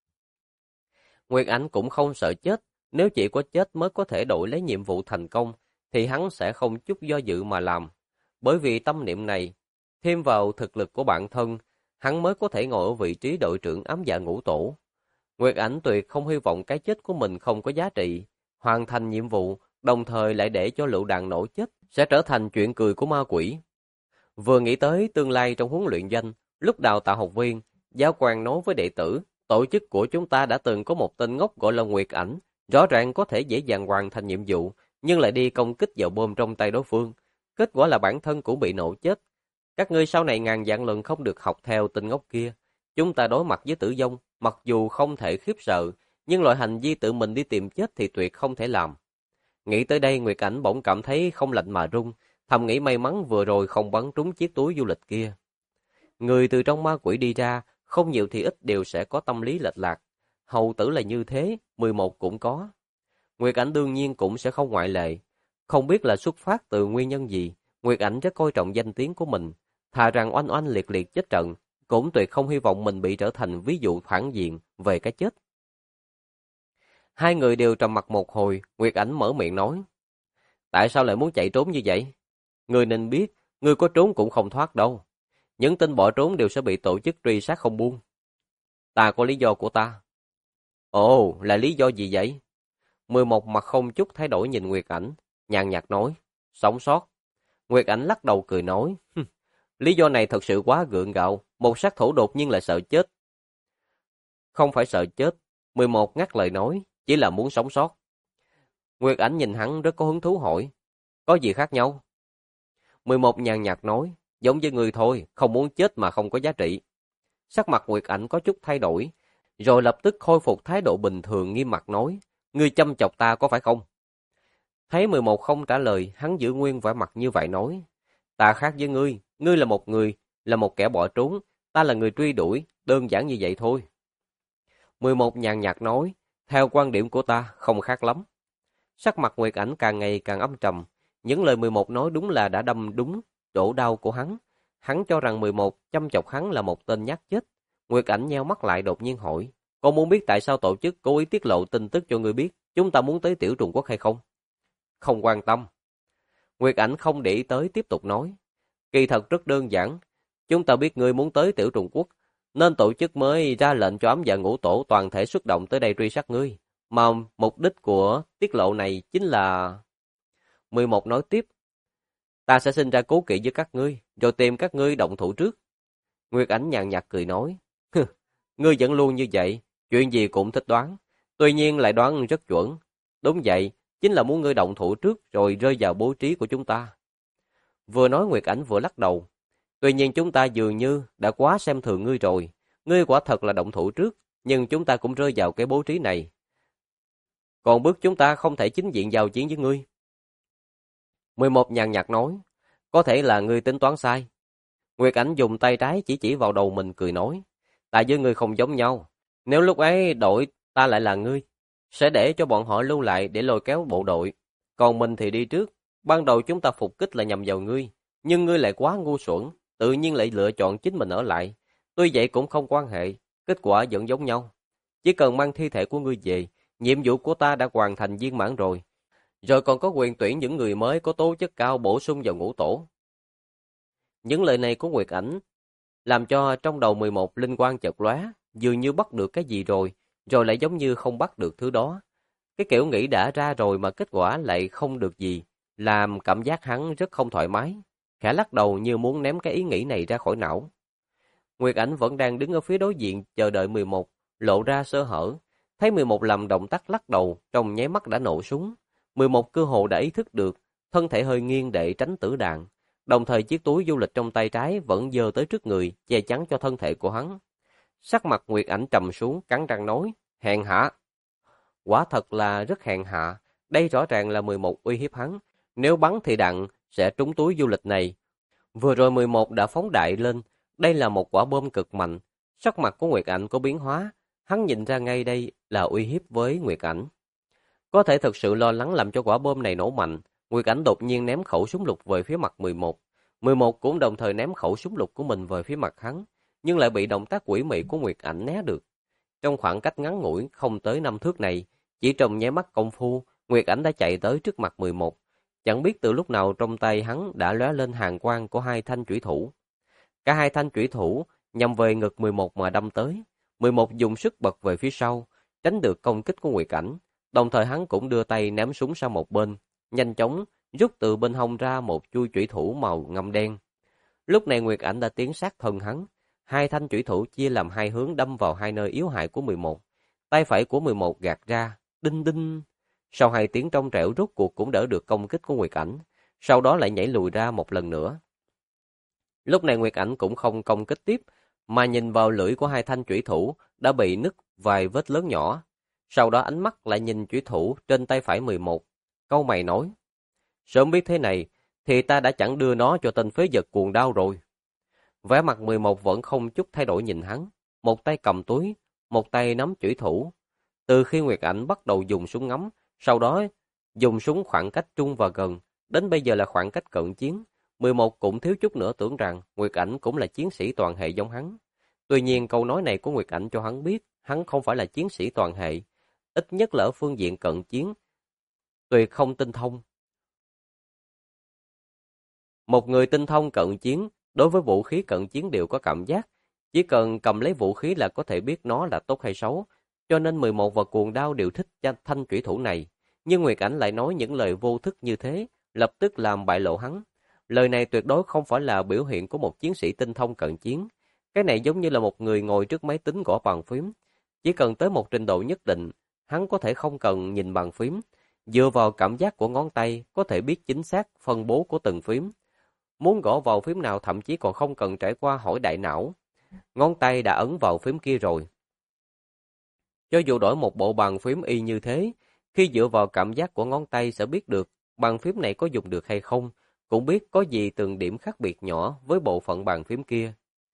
Nguyệt Ảnh cũng không sợ chết, nếu chỉ có chết mới có thể đổi lấy nhiệm vụ thành công, thì hắn sẽ không chút do dự mà làm. Bởi vì tâm niệm này, thêm vào thực lực của bản thân, hắn mới có thể ngồi ở vị trí đội trưởng ám dạ ngũ tổ. Nguyệt Ảnh tuyệt không hy vọng cái chết của mình không có giá trị, hoàn thành nhiệm vụ, đồng thời lại để cho lựu đạn nổ chết, sẽ trở thành chuyện cười của ma quỷ. Vừa nghĩ tới tương lai trong huấn luyện doanh, lúc đào tạo học viên, giáo quan nói với đệ tử, tổ chức của chúng ta đã từng có một tên ngốc gọi là Nguyệt Ảnh, rõ ràng có thể dễ dàng hoàn thành nhiệm vụ, nhưng lại đi công kích vào bom trong tay đối phương. Kết quả là bản thân cũng bị nổ chết. Các ngươi sau này ngàn vạn lần không được học theo tên ngốc kia. Chúng ta đối mặt với tử vong, mặc dù không thể khiếp sợ, nhưng loại hành vi tự mình đi tìm chết thì tuyệt không thể làm. Nghĩ tới đây, Nguyệt Ảnh bỗng cảm thấy không lạnh mà run, thầm nghĩ may mắn vừa rồi không bắn trúng chiếc túi du lịch kia. Người từ trong ma quỷ đi ra, không nhiều thì ít đều sẽ có tâm lý lệch lạc. Hầu tử là như thế, 11 cũng có. Nguyệt Ảnh đương nhiên cũng sẽ không ngoại lệ. Không biết là xuất phát từ nguyên nhân gì, Nguyệt Ảnh rất coi trọng danh tiếng của mình, thà rằng oanh oanh liệt liệt chết trận, cũng tuyệt không hy vọng mình bị trở thành ví dụ phản diện về cái chết. Hai người đều trầm mặc một hồi, Nguyệt Ảnh mở miệng nói. Tại sao lại muốn chạy trốn như vậy? Ngươi nên biết, ngươi có trốn cũng không thoát đâu. Những tên bỏ trốn đều sẽ bị tổ chức truy sát không buông. Ta có lý do của ta. Ồ, là lý do gì vậy? 11 mặt không chút thay đổi nhìn Nguyệt Ảnh, nhàn nhạt nói, sống sót. Nguyệt Ảnh lắc đầu cười nói, lý do này thật sự quá gượng gạo, một sát thủ đột nhiên lại sợ chết. Không phải sợ chết, 11 ngắt lời nói, chỉ là muốn sống sót. Nguyệt Ảnh nhìn hắn rất có hứng thú hỏi, có gì khác nhau? 11 nhàn nhạt nói, giống như người thôi, không muốn chết mà không có giá trị. Sắc mặt Nguyệt Ảnh có chút thay đổi, rồi lập tức khôi phục thái độ bình thường nghiêm mặt nói, ngươi chăm chọc ta có phải không? Thấy 11 không trả lời, hắn giữ nguyên vẻ mặt như vậy nói, ta khác với ngươi là một người, là một kẻ bỏ trốn, ta là người truy đuổi, đơn giản như vậy thôi. 11 nhàn nhạt nói, theo quan điểm của ta, không khác lắm. Sắc mặt Nguyệt Ảnh càng ngày càng âm trầm, những lời 11 nói đúng là đã đâm đúng chỗ đau của hắn. Hắn cho rằng 11 chăm chọc hắn là một tên nhát chết. Nguyệt Ảnh nheo mắt lại đột nhiên hỏi, con muốn biết tại sao tổ chức cố ý tiết lộ tin tức cho ngươi biết chúng ta muốn tới Tiểu Trùng Quốc hay không? Không quan tâm. Nguyệt Ảnh không để ý tới tiếp tục nói, kỳ thật rất đơn giản, chúng ta biết ngươi muốn tới Tiểu Trùng Quốc, nên tổ chức mới ra lệnh cho ám dạ ngũ tổ toàn thể xuất động tới đây truy sát ngươi. Mà mục đích của tiết lộ này chính là... 11 nói tiếp, ta sẽ sinh ra cố kỵ với các ngươi, rồi tìm các ngươi động thủ trước. Nguyệt Ảnh nhàn nhạt cười nói, ngươi vẫn luôn như vậy, chuyện gì cũng thích đoán, tuy nhiên lại đoán rất chuẩn. Đúng vậy, chính là muốn ngươi động thủ trước rồi rơi vào bố trí của chúng ta. Vừa nói Nguyệt Ảnh vừa lắc đầu, tuy nhiên chúng ta dường như đã quá xem thường ngươi rồi, ngươi quả thật là động thủ trước, nhưng chúng ta cũng rơi vào cái bố trí này. Còn bước chúng ta không thể chính diện giao chiến với ngươi. 11 nhàn nhạt nói, có thể là ngươi tính toán sai. Nguyệt Ảnh dùng tay trái chỉ vào đầu mình cười nói, ta với ngươi không giống nhau, nếu lúc ấy đội ta lại là ngươi, sẽ để cho bọn họ lưu lại để lôi kéo bộ đội, còn mình thì đi trước. Ban đầu chúng ta phục kích là nhằm vào ngươi, nhưng ngươi lại quá ngu xuẩn, tự nhiên lại lựa chọn chính mình ở lại. Tuy vậy cũng không quan hệ, kết quả vẫn giống nhau. Chỉ cần mang thi thể của ngươi về, nhiệm vụ của ta đã hoàn thành viên mãn rồi. Rồi còn có quyền tuyển những người mới có tố chất cao bổ sung vào ngũ tổ. Những lời này của Nguyệt Ảnh làm cho trong đầu 11 linh quang chợt lóe, dường như bắt được cái gì rồi lại giống như không bắt được thứ đó. Cái kiểu nghĩ đã ra rồi mà kết quả lại không được gì, làm cảm giác hắn rất không thoải mái. Khẽ lắc đầu như muốn ném cái ý nghĩ này ra khỏi não. Nguyệt Ảnh vẫn đang đứng ở phía đối diện chờ đợi 11, lộ ra sơ hở. Thấy 11 làm động tác lắc đầu, trong nháy mắt đã nổ súng. 11 cơ hồ đã ý thức được, thân thể hơi nghiêng để tránh tử đạn. Đồng thời chiếc túi du lịch trong tay trái vẫn giơ tới trước người, che chắn cho thân thể của hắn. Sắc mặt Nguyệt Ảnh trầm xuống, cắn răng nói, hèn hạ. Quả thật là rất hèn hạ, đây rõ ràng là 11 uy hiếp hắn. Nếu bắn thì đạn sẽ trúng túi du lịch này. Vừa rồi 11 đã phóng đại lên, đây là một quả bom cực mạnh. Sắc mặt của Nguyệt Ảnh có biến hóa, hắn nhìn ra ngay đây là uy hiếp với Nguyệt Ảnh. Có thể thực sự lo lắng làm cho quả bom này nổ mạnh, Nguyệt Ảnh đột nhiên ném khẩu súng lục về phía mặt 11. 11 cũng đồng thời ném khẩu súng lục của mình về phía mặt hắn. nhưng lại bị động tác quỷ mị của Nguyệt Ảnh né được. Trong khoảng cách ngắn ngủi không tới 5 thước này, chỉ trong nháy mắt công phu, Nguyệt Ảnh đã chạy tới trước mặt 11. Chẳng biết từ lúc nào trong tay hắn đã lóe lên hàn quang của hai thanh chủy thủ. Cả hai thanh chủy thủ nhằm về ngực 11 mà đâm tới. 11 dùng sức bật về phía sau, tránh được công kích của Nguyệt Ảnh. Đồng thời hắn cũng đưa tay ném súng sang một bên, nhanh chóng rút từ bên hông ra một chuôi chủy thủ màu ngăm đen. Lúc này Nguyệt Ảnh đã tiến sát thân hắn. Hai thanh chủy thủ chia làm hai hướng đâm vào hai nơi yếu hại của 11. Tay phải của 11 gạt ra, đinh đinh. Sau 2 tiếng trong trẻo rốt cuộc cũng đỡ được công kích của Nguyệt Ảnh, sau đó lại nhảy lùi ra một lần nữa. Lúc này Nguyệt Ảnh cũng không công kích tiếp, mà nhìn vào lưỡi của hai thanh chủy thủ đã bị nứt vài vết lớn nhỏ. Sau đó ánh mắt lại nhìn chủy thủ trên tay phải 11. Câu mày nói, sớm biết thế này, thì ta đã chẳng đưa nó cho tên phế vật cuồng đao rồi. Vẻ mặt 11 vẫn không chút thay đổi nhìn hắn, một tay cầm túi, một tay nắm chủy thủ. Từ khi Nguyệt Ảnh bắt đầu dùng súng ngắm, sau đó dùng súng khoảng cách trung và gần, đến bây giờ là khoảng cách cận chiến, 11 cũng thiếu chút nữa tưởng rằng Nguyệt Ảnh cũng là chiến sĩ toàn hệ giống hắn. Tuy nhiên câu nói này của Nguyệt Ảnh cho hắn biết, hắn không phải là chiến sĩ toàn hệ, ít nhất là ở phương diện cận chiến, tuyệt không tinh thông. Một người tinh thông cận chiến, đối với vũ khí cận chiến đều có cảm giác, chỉ cần cầm lấy vũ khí là có thể biết nó là tốt hay xấu, cho nên 11 và cuồng đao đều thích thanh chủy thủ này. Nhưng Nguyệt Ảnh lại nói những lời vô thức như thế, lập tức làm bại lộ hắn. Lời này tuyệt đối không phải là biểu hiện của một chiến sĩ tinh thông cận chiến. Cái này giống như là một người ngồi trước máy tính gõ bàn phím. Chỉ cần tới một trình độ nhất định, hắn có thể không cần nhìn bàn phím. Dựa vào cảm giác của ngón tay, có thể biết chính xác phân bố của từng phím. Muốn gõ vào phím nào thậm chí còn không cần trải qua hỏi đại não. Ngón tay đã ấn vào phím kia rồi. Cho dù đổi một bộ bàn phím y như thế, khi dựa vào cảm giác của ngón tay sẽ biết được bàn phím này có dùng được hay không, cũng biết có gì từng điểm khác biệt nhỏ với bộ phận bàn phím kia.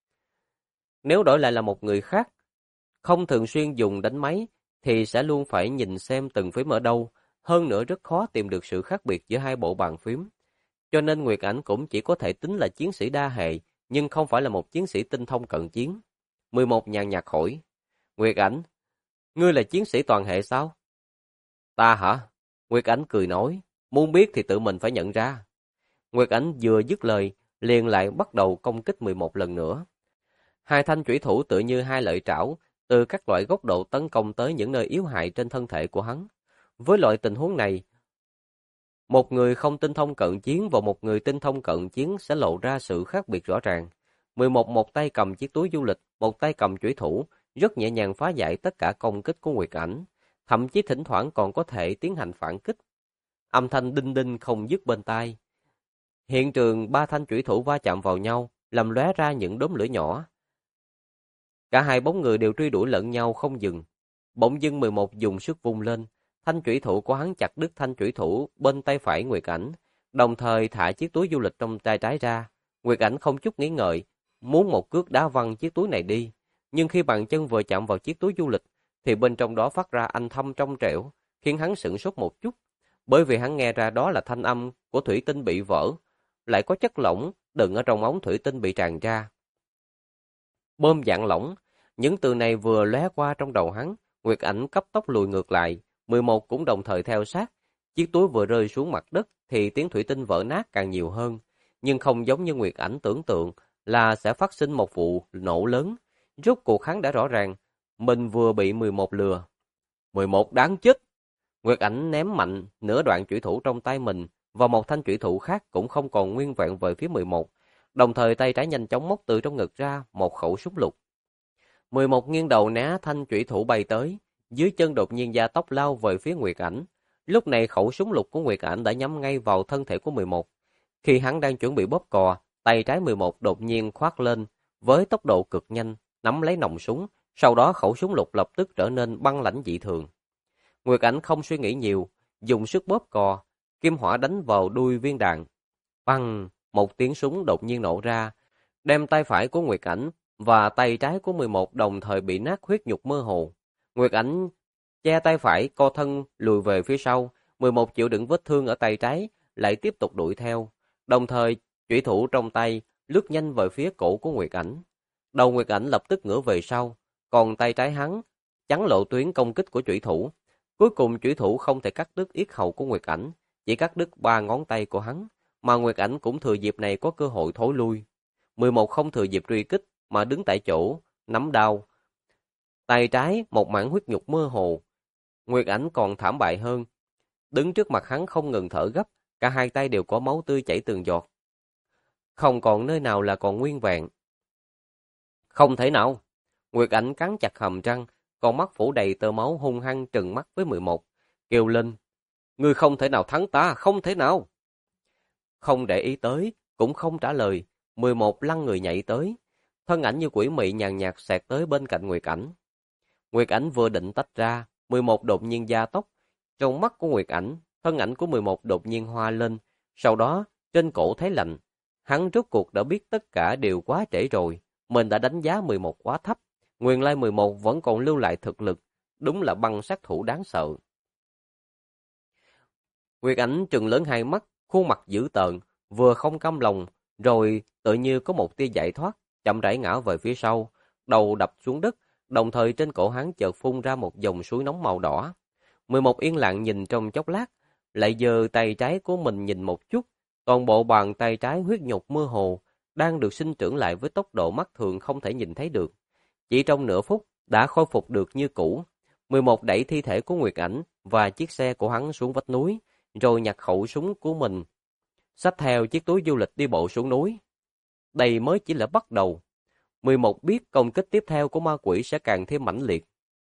Nếu đổi lại là một người khác, không thường xuyên dùng đánh máy, thì sẽ luôn phải nhìn xem từng phím ở đâu, hơn nữa rất khó tìm được sự khác biệt giữa hai bộ bàn phím. Cho nên Nguyệt Ảnh cũng chỉ có thể tính là chiến sĩ đa hệ, nhưng không phải là một chiến sĩ tinh thông cận chiến. 11 nhàn nhạt hỏi, Nguyệt Ảnh, ngươi là chiến sĩ toàn hệ sao? Ta hả? Nguyệt Ảnh cười nói, muốn biết thì tự mình phải nhận ra. Nguyệt Ảnh vừa dứt lời, liền lại bắt đầu công kích 11 lần nữa. Hai thanh chủy thủ tựa như hai lợi trảo, từ các loại góc độ tấn công tới những nơi yếu hại trên thân thể của hắn. Với loại tình huống này, một người không tinh thông cận chiến và một người tinh thông cận chiến sẽ lộ ra sự khác biệt rõ ràng. 11 một tay cầm chiếc túi du lịch, một tay cầm chủy thủ, rất nhẹ nhàng phá giải tất cả công kích của Nguyệt Ảnh, thậm chí thỉnh thoảng còn có thể tiến hành phản kích. Âm thanh đinh đinh không dứt bên tai. Hiện trường ba thanh chủy thủ va chạm vào nhau, làm lóe ra những đốm lửa nhỏ. Cả hai bóng người đều truy đuổi lẫn nhau không dừng. Bỗng dưng 11 dùng sức vung lên, thanh chủy thủ của hắn chặt đứt thanh chủy thủ bên tay phải Nguyệt Ảnh, đồng thời thả chiếc túi du lịch trong tay trái ra. Nguyệt Ảnh không chút nghĩ ngợi, muốn một cước đá văng chiếc túi này đi, nhưng khi bàn chân vừa chạm vào chiếc túi du lịch, thì bên trong đó phát ra âm thanh trong trẻo, khiến hắn sửng sốt một chút, bởi vì hắn nghe ra đó là thanh âm của thủy tinh bị vỡ, lại có chất lỏng đựng ở trong ống thủy tinh bị tràn ra. Bơm dạng lỏng, những từ này vừa lóe qua trong đầu hắn, Nguyệt Ảnh cấp tốc lùi ngược lại, 11 cũng đồng thời theo sát. Chiếc túi vừa rơi xuống mặt đất thì tiếng thủy tinh vỡ nát càng nhiều hơn, nhưng không giống như Nguyệt Ảnh tưởng tượng là sẽ phát sinh một vụ nổ lớn. Rốt cuộc hắn đã rõ ràng, mình vừa bị 11 lừa. 11 đáng chết! Nguyệt Ảnh ném mạnh nửa đoạn chủy thủ trong tay mình và một thanh chủy thủ khác cũng không còn nguyên vẹn về phía 11. Đồng thời tay trái nhanh chóng móc từ trong ngực ra một khẩu súng lục. 11 nghiêng đầu né thanh chủy thủ bay tới, dưới chân đột nhiên gia tốc lao về phía Nguyệt Ảnh. Lúc này khẩu súng lục của Nguyệt Ảnh đã nhắm ngay vào thân thể của 11. Khi hắn đang chuẩn bị bóp cò, tay trái 11 đột nhiên khoát lên với tốc độ cực nhanh, nắm lấy nòng súng, sau đó khẩu súng lục lập tức trở nên băng lãnh dị thường. Nguyệt Ảnh không suy nghĩ nhiều, dùng sức bóp cò, kim hỏa đánh vào đuôi viên đạn. Băng, một tiếng súng đột nhiên nổ ra, đem tay phải của Nguyệt Ảnh và tay trái của 11 đồng thời bị nát huyết nhục mơ hồ. Nguyệt Ảnh che tay phải, co thân lùi về phía sau, 11 chịu đựng vết thương ở tay trái, lại tiếp tục đuổi theo. Đồng thời, chủy thủ trong tay lướt nhanh về phía cổ của Nguyệt Ảnh. Đầu Nguyệt Ảnh lập tức ngửa về sau, còn tay trái hắn chắn lộ tuyến công kích của chủy thủ. Cuối cùng chủy thủ không thể cắt đứt yết hầu của Nguyệt Ảnh, chỉ cắt đứt 3 ngón tay của hắn, mà Nguyệt Ảnh cũng thừa dịp này có cơ hội thối lui. 11 không thừa dịp truy kích mà đứng tại chỗ, nắm đao. Tay trái một mảng huyết nhục mơ hồ. Nguyệt Ảnh còn thảm bại hơn. Đứng trước mặt hắn không ngừng thở gấp, cả hai tay đều có máu tươi chảy từng giọt. Không còn nơi nào là còn nguyên vẹn. Không thể nào. Nguyệt Ảnh cắn chặt hàm răng, con mắt phủ đầy tơ máu hung hăng trừng mắt với 11, kêu lên. Ngươi không thể nào thắng ta, không thể nào. Không để ý tới, cũng không trả lời, 11 lăn người nhảy tới. Thân ảnh như quỷ mị nhàn nhạt xẹt tới bên cạnh Nguyệt Ảnh. Nguyệt Ảnh vừa định tách ra, 11 đột nhiên gia tốc. Trong mắt của Nguyệt Ảnh, thân ảnh của 11 đột nhiên hoa lên, sau đó trên cổ thấy lạnh. Hắn rốt cuộc đã biết tất cả đều quá trễ rồi, mình đã đánh giá 11 quá thấp. Nguyên lai 11 vẫn còn lưu lại thực lực, đúng là băng sát thủ đáng sợ. Nguyệt Ảnh trừng lớn hai mắt, khuôn mặt dữ tợn, vừa không cam lòng, rồi tự như có một tia giải thoát, chậm rãi ngã về phía sau, đầu đập xuống đất, đồng thời trên cổ hắn chợt phun ra một dòng suối nóng màu đỏ. 11 yên lặng nhìn trong chốc lát, lại giơ tay trái của mình nhìn một chút, toàn bộ bàn tay trái huyết nhục mơ hồ, đang được sinh trưởng lại với tốc độ mắt thường không thể nhìn thấy được. Chỉ trong nửa phút, đã khôi phục được như cũ. 11 đẩy thi thể của Nguyệt Ảnh và chiếc xe của hắn xuống vách núi, rồi nhặt khẩu súng của mình, xách theo chiếc túi du lịch đi bộ xuống núi. Đây mới chỉ là bắt đầu. 11 biết công kích tiếp theo của ma quỷ sẽ càng thêm mãnh liệt.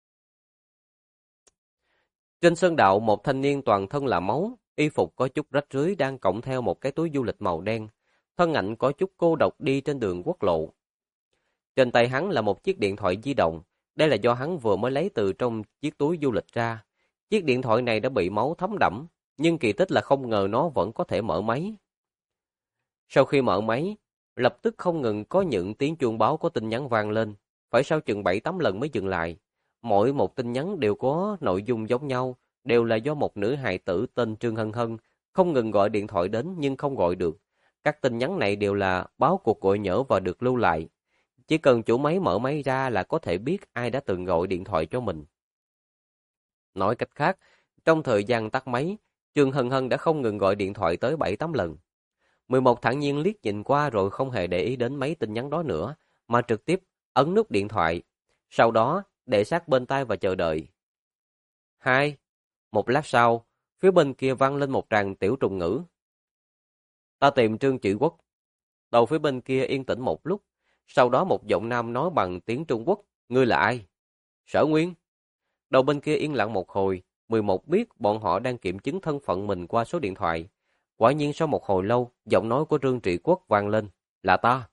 Trên sơn đạo, một thanh niên toàn thân là máu, y phục có chút rách rưới đang cộng theo một cái túi du lịch màu đen. Thân ảnh có chút cô độc đi trên đường quốc lộ. Trên tay hắn là một chiếc điện thoại di động. Đây là do hắn vừa mới lấy từ trong chiếc túi du lịch ra. Chiếc điện thoại này đã bị máu thấm đẫm, nhưng kỳ tích là không ngờ nó vẫn có thể mở máy. Sau khi mở máy, lập tức không ngừng có những tiếng chuông báo có tin nhắn vang lên, phải sau chừng 7-8 lần mới dừng lại. Mỗi một tin nhắn đều có nội dung giống nhau, đều là do một nữ hài tử tên Trương Hân Hân không ngừng gọi điện thoại đến nhưng không gọi được. Các tin nhắn này đều là báo cuộc gọi nhỡ và được lưu lại. Chỉ cần chủ máy mở máy ra là có thể biết ai đã từng gọi điện thoại cho mình. Nói cách khác, trong thời gian tắt máy, Trương Hân Hân đã không ngừng gọi điện thoại tới 7-8 lần. 11 thản nhiên liếc nhìn qua rồi không hề để ý đến mấy tin nhắn đó nữa, mà trực tiếp ấn nút điện thoại. Sau đó, để sát bên tai và chờ đợi. 2. Một lát sau, phía bên kia vang lên một tràng tiểu trùng ngữ. Ta tìm Trương Trị Quốc. Đầu phía bên kia yên tĩnh một lúc, sau đó một giọng nam nói bằng tiếng Trung Quốc. Ngươi là ai? Sở Nguyên. Đầu bên kia yên lặng một hồi, 11 biết bọn họ đang kiểm chứng thân phận mình qua số điện thoại. Quả nhiên sau một hồi lâu, giọng nói của Trương Trị Quốc vang lên. Là ta.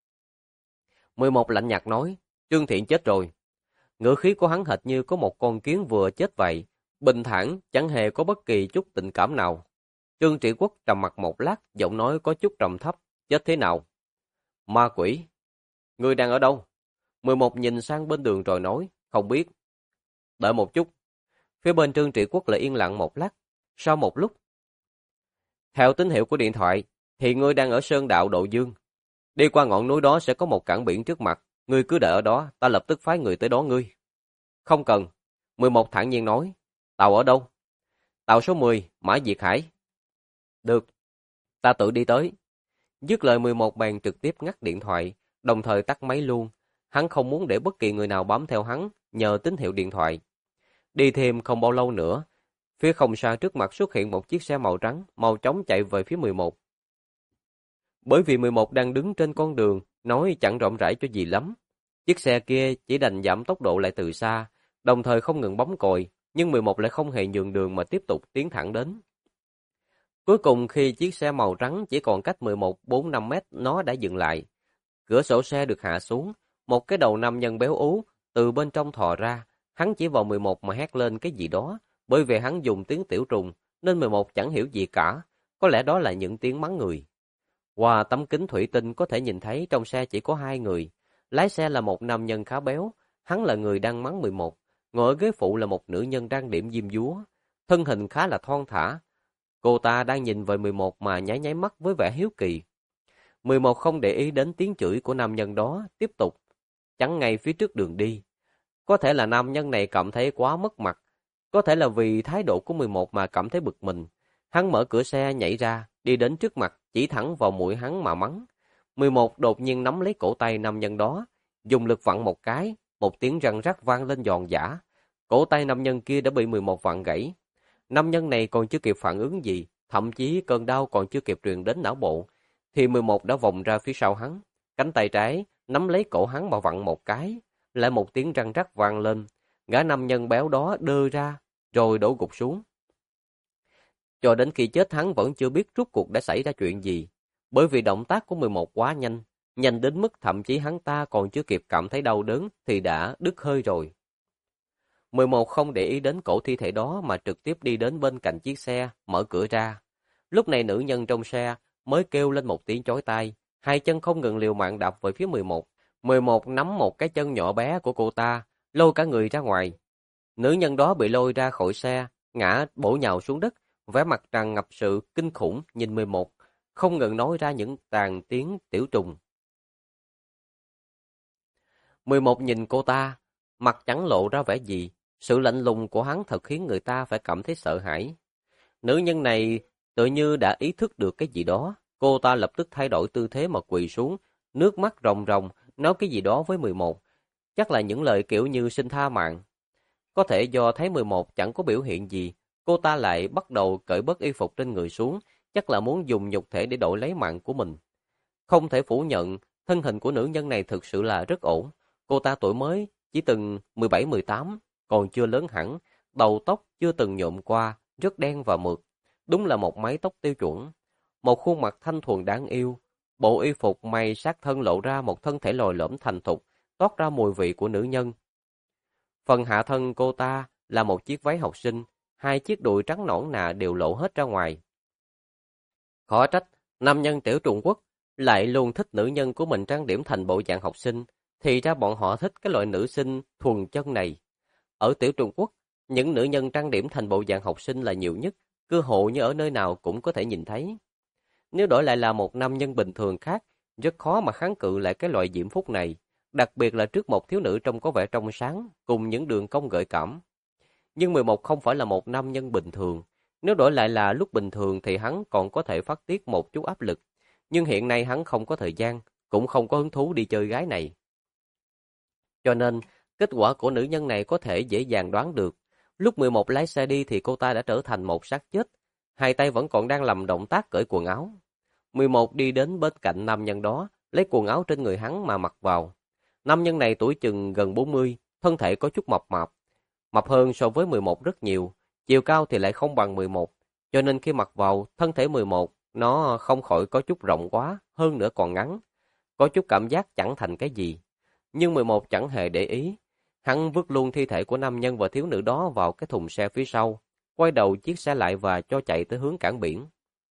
11 lạnh nhạt nói. Trương Thiện chết rồi. Ngữ khí của hắn hệt như có một con kiến vừa chết vậy. Bình thản, chẳng hề có bất kỳ chút tình cảm nào. Trương Trị Quốc trầm mặt một lát, giọng nói có chút trầm thấp. Chết thế nào? Ma quỷ. Ngươi đang ở đâu? 11 nhìn sang bên đường rồi nói. Không biết. Đợi một chút. Phía bên Trương Trị Quốc lại yên lặng một lát. Sau một lúc, theo tín hiệu của điện thoại, thì ngươi đang ở Sơn Đạo Độ Dương. Đi qua ngọn núi đó sẽ có một cảng biển trước mặt. Ngươi cứ đợi ở đó, ta lập tức phái người tới đón ngươi. Không cần. 11 thản nhiên nói. Tàu ở đâu? Tàu số 10, Mã Diệt Hải. Được. Ta tự đi tới. Dứt lời 11 bèn trực tiếp ngắt điện thoại, đồng thời tắt máy luôn. Hắn không muốn để bất kỳ người nào bám theo hắn, nhờ tín hiệu điện thoại. Đi thêm không bao lâu nữa, phía không xa trước mặt xuất hiện một chiếc xe màu trắng, mau chóng chạy về phía 11. Bởi vì 11 đang đứng trên con đường, nói chẳng rộng rãi cho gì lắm. Chiếc xe kia chỉ đành giảm tốc độ lại từ xa, đồng thời không ngừng bấm còi, nhưng 11 lại không hề nhường đường mà tiếp tục tiến thẳng đến. Cuối cùng khi chiếc xe màu trắng chỉ còn cách 11-4-5 mét nó đã dừng lại. Cửa sổ xe được hạ xuống, một cái đầu nam nhân béo ú từ bên trong thò ra, hắn chỉ vào 11 mà hét lên cái gì đó, bởi vì hắn dùng tiếng tiểu trùng nên 11 chẳng hiểu gì cả, có lẽ đó là những tiếng mắng người. Qua tấm kính thủy tinh có thể nhìn thấy trong xe chỉ có 2 người, lái xe là một nam nhân khá béo, hắn là người đang mắng 11, ngồi ở ghế phụ là một nữ nhân trang điểm diêm dúa, thân hình khá là thon thả. Cô ta đang nhìn về 11 mà nháy nháy mắt với vẻ hiếu kỳ. 11 không để ý đến tiếng chửi của nam nhân đó, tiếp tục chắn ngay phía trước đường đi. Có thể là nam nhân này cảm thấy quá mất mặt, có thể là vì thái độ của 11 mà cảm thấy bực mình. Hắn mở cửa xe nhảy ra, đi đến trước mặt, chỉ thẳng vào mũi hắn mà mắng. 11 đột nhiên nắm lấy cổ tay nam nhân đó, dùng lực vặn một cái, một tiếng răng rắc vang lên giòn giã. Cổ tay nam nhân kia đã bị 11 vặn gãy. Nam nhân này còn chưa kịp phản ứng gì, thậm chí cơn đau còn chưa kịp truyền đến não bộ, thì 11 đã vòng ra phía sau hắn. Cánh tay trái nắm lấy cổ hắn mà vặn một cái, lại một tiếng răng rắc vang lên. Gã nam nhân béo đó đơ ra, rồi đổ gục xuống. Cho đến khi chết hắn vẫn chưa biết rốt cuộc đã xảy ra chuyện gì, bởi vì động tác của 11 quá nhanh, nhanh đến mức thậm chí hắn ta còn chưa kịp cảm thấy đau đớn thì đã đứt hơi rồi. 11 không để ý đến cổ thi thể đó mà trực tiếp đi đến bên cạnh chiếc xe, mở cửa ra. Lúc này nữ nhân trong xe mới kêu lên một tiếng chói tai, hai chân không ngừng liều mạng đạp về phía 11. 11 nắm một cái chân nhỏ bé của cô ta, lôi cả người ra ngoài. Nữ nhân đó bị lôi ra khỏi xe, ngã bổ nhào xuống đất, vẻ mặt tràn ngập sự kinh khủng nhìn 11, không ngừng nói ra những tràng tiếng tiểu trùng. 11 nhìn cô ta, mặt chẳng lộ ra vẻ gì, sự lạnh lùng của hắn thật khiến người ta phải cảm thấy sợ hãi. Nữ nhân này tự như đã ý thức được cái gì đó, cô ta lập tức thay đổi tư thế mà quỳ xuống, nước mắt ròng ròng, nói cái gì đó với 11, chắc là những lời kiểu như xin tha mạng. Có thể do thấy 11 chẳng có biểu hiện gì, cô ta lại bắt đầu cởi bớt y phục trên người xuống, chắc là muốn dùng nhục thể để đổi lấy mạng của mình. Không thể phủ nhận, thân hình của nữ nhân này thực sự là rất ổn. Cô ta tuổi mới, chỉ từng 17-18, còn chưa lớn hẳn, đầu tóc chưa từng nhuộm qua, rất đen và mượt. Đúng là một mái tóc tiêu chuẩn. Một khuôn mặt thanh thuần đáng yêu. Bộ y phục may sát thân lộ ra một thân thể lồi lõm thành thục, toát ra mùi vị của nữ nhân. Phần hạ thân cô ta là một chiếc váy học sinh, hai chiếc đùi trắng nõn nà đều lộ hết ra ngoài. Khó trách, nam nhân tiểu Trung Quốc lại luôn thích nữ nhân của mình trang điểm thành bộ dạng học sinh, thì ra bọn họ thích cái loại nữ sinh thuần chân này. Ở tiểu Trung Quốc, những nữ nhân trang điểm thành bộ dạng học sinh là nhiều nhất, cơ hội như ở nơi nào cũng có thể nhìn thấy. Nếu đổi lại là một nam nhân bình thường khác, rất khó mà kháng cự lại cái loại diễm phúc này, đặc biệt là trước một thiếu nữ trông có vẻ trong sáng, cùng những đường cong gợi cảm. Nhưng 11 không phải là một nam nhân bình thường. Nếu đổi lại là lúc bình thường thì hắn còn có thể phát tiết một chút áp lực. Nhưng hiện nay hắn không có thời gian, cũng không có hứng thú đi chơi gái này. Cho nên, kết quả của nữ nhân này có thể dễ dàng đoán được. Lúc 11 lái xe đi thì cô ta đã trở thành một xác chết. Hai tay vẫn còn đang làm động tác cởi quần áo. 11 đi đến bên cạnh nam nhân đó, lấy quần áo trên người hắn mà mặc vào. Nam nhân này tuổi chừng gần 40, thân thể có chút mập mạp. Mập hơn so với 11 rất nhiều, chiều cao thì lại không bằng 11, cho nên khi mặc vào, thân thể 11, nó không khỏi có chút rộng quá, hơn nữa còn ngắn, có chút cảm giác chẳng thành cái gì. Nhưng 11 chẳng hề để ý, hắn vứt luôn thi thể của nam nhân và thiếu nữ đó vào cái thùng xe phía sau, quay đầu chiếc xe lại và cho chạy tới hướng cảng biển.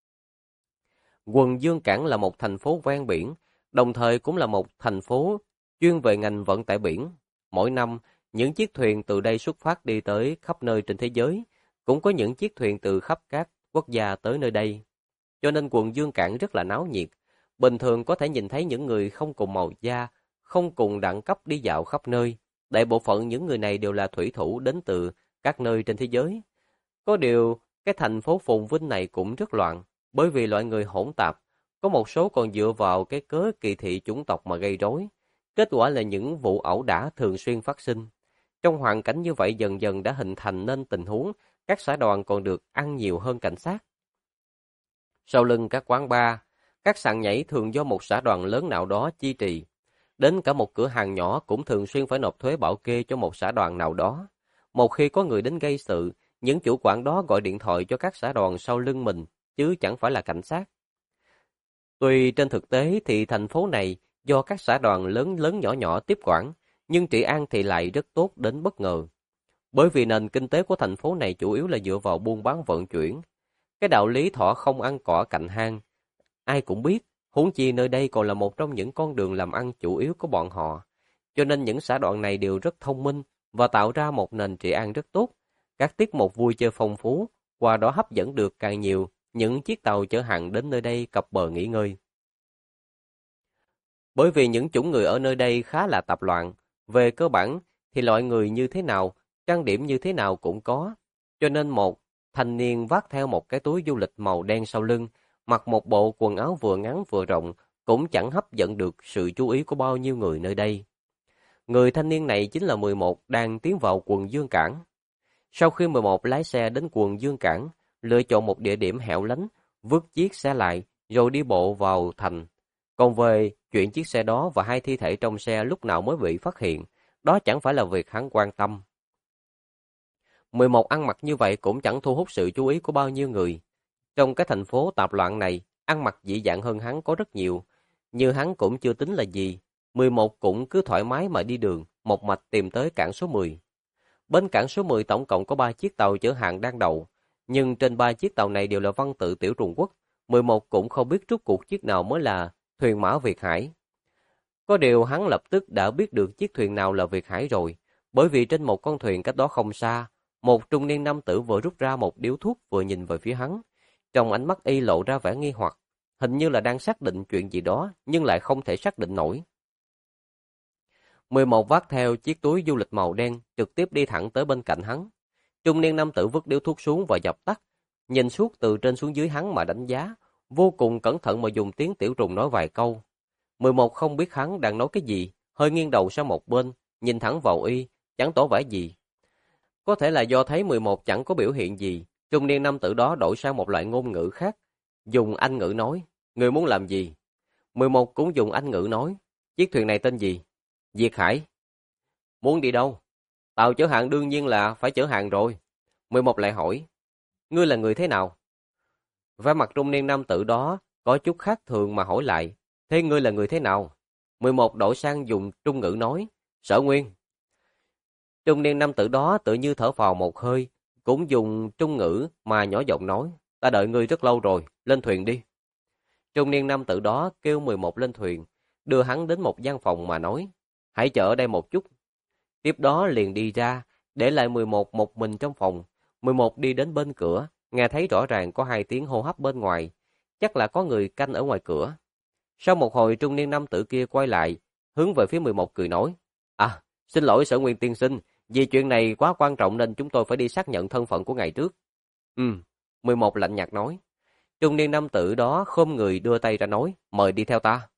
Quận Dương Cảng là một thành phố ven biển, đồng thời cũng là một thành phố chuyên về ngành vận tải biển. Mỗi năm, những chiếc thuyền từ đây xuất phát đi tới khắp nơi trên thế giới, cũng có những chiếc thuyền từ khắp các quốc gia tới nơi đây. Cho nên quận Dương Cảng rất là náo nhiệt. Bình thường có thể nhìn thấy những người không cùng màu da, không cùng đẳng cấp đi dạo khắp nơi. Đại bộ phận những người này đều là thủy thủ đến từ các nơi trên thế giới. Có điều, cái thành phố phồn vinh này cũng rất loạn, bởi vì loại người hỗn tạp, có một số còn dựa vào cái cớ kỳ thị chủng tộc mà gây rối. Kết quả là những vụ ẩu đả thường xuyên phát sinh. Trong hoàn cảnh như vậy dần dần đã hình thành nên tình huống các xã đoàn còn được ăn nhiều hơn cảnh sát. Sau lưng các quán bar, các sàn nhảy thường do một xã đoàn lớn nào đó chi trì. Đến cả một cửa hàng nhỏ cũng thường xuyên phải nộp thuế bảo kê cho một xã đoàn nào đó. Một khi có người đến gây sự, những chủ quán đó gọi điện thoại cho các xã đoàn sau lưng mình, chứ chẳng phải là cảnh sát. Tuy trên thực tế thì thành phố này do các xã đoàn lớn lớn nhỏ nhỏ tiếp quản, nhưng trị an thì lại rất tốt đến bất ngờ. Bởi vì nền kinh tế của thành phố này chủ yếu là dựa vào buôn bán vận chuyển. Cái đạo lý thỏ không ăn cỏ cạnh hang, ai cũng biết, huống chi nơi đây còn là một trong những con đường làm ăn chủ yếu của bọn họ. Cho nên những xã đoàn này đều rất thông minh và tạo ra một nền trị an rất tốt. Các tiết mục vui chơi phong phú, qua đó hấp dẫn được càng nhiều những chiếc tàu chở hàng đến nơi đây cập bờ nghỉ ngơi. Bởi vì những chủng người ở nơi đây khá là tạp loạn, về cơ bản thì loại người như thế nào, trang điểm như thế nào cũng có. Cho nên một thanh niên vác theo một cái túi du lịch màu đen sau lưng, mặc một bộ quần áo vừa ngắn vừa rộng, cũng chẳng hấp dẫn được sự chú ý của bao nhiêu người nơi đây. Người thanh niên này chính là 11 đang tiến vào quận Dương Cảng. Sau khi 11 lái xe đến quận Dương Cảng, lựa chọn một địa điểm hẻo lánh, vứt chiếc xe lại, rồi đi bộ vào thành. Còn về chuyện chiếc xe đó và hai thi thể trong xe lúc nào mới bị phát hiện, đó chẳng phải là việc hắn quan tâm. 11 ăn mặc như vậy cũng chẳng thu hút sự chú ý của bao nhiêu người. Trong cái thành phố tạp loạn này, ăn mặc dị dạng hơn hắn có rất nhiều. Như hắn cũng chưa tính là gì. 11 cũng cứ thoải mái mà đi đường, một mạch tìm tới cảng số 10. Bên cảng số 10 tổng cộng có 3 chiếc tàu chở hàng đang đậu. Nhưng trên 3 chiếc tàu này đều là văn tự tiểu Trung Quốc. 11 cũng không biết rốt cuộc chiếc nào mới là thuyền mã Việt Hải. Có điều hắn lập tức đã biết được chiếc thuyền nào là Việt Hải rồi. Bởi vì trên một con thuyền cách đó không xa, một trung niên nam tử vừa rút ra một điếu thuốc vừa nhìn về phía hắn. Trong ánh mắt y lộ ra vẻ nghi hoặc, hình như là đang xác định chuyện gì đó, nhưng lại không thể xác định nổi. 11 vác theo chiếc túi du lịch màu đen, trực tiếp đi thẳng tới bên cạnh hắn. Trung niên nam tử vứt điếu thuốc xuống và dập tắt, nhìn suốt từ trên xuống dưới hắn mà đánh giá, vô cùng cẩn thận mà dùng tiếng tiểu trùng nói vài câu. 11 không biết hắn đang nói cái gì, hơi nghiêng đầu sang một bên, nhìn thẳng vào y, chẳng tỏ vẻ gì. Có thể là do thấy 11 chẳng có biểu hiện gì, trung niên nam tử đó đổi sang một loại ngôn ngữ khác, dùng Anh ngữ nói, người muốn làm gì? 11 cũng dùng Anh ngữ nói, chiếc thuyền này tên gì? Việt Hải. Muốn đi đâu? Tàu chở hàng đương nhiên là phải chở hàng rồi. 11 lại hỏi, ngươi là người thế nào? Vẻ mặt trung niên nam tử đó có chút khác thường mà hỏi lại, thế ngươi là người thế nào? 11 đổi sang dùng trung ngữ nói, Sở Nguyên. Trung niên nam tử đó tự như thở phào một hơi, cũng dùng trung ngữ mà nhỏ giọng nói, ta đợi ngươi rất lâu rồi, lên thuyền đi. Trung niên nam tử đó kêu 11 lên thuyền, đưa hắn đến một gian phòng mà nói, hãy chờ ở đây một chút. Tiếp đó liền đi ra, để lại 11 một mình trong phòng. 11 đi đến bên cửa, nghe thấy rõ ràng có 2 tiếng hô hấp bên ngoài, chắc là có người canh ở ngoài cửa. Sau một hồi trung niên nam tử kia quay lại, hướng về phía 11 cười nói, xin lỗi Sở Nguyên tiên sinh, vì chuyện này quá quan trọng nên chúng tôi phải đi xác nhận thân phận của ngài trước. 11 lạnh nhạt nói. Trung niên nam tử đó khom người đưa tay ra nói, mời đi theo ta.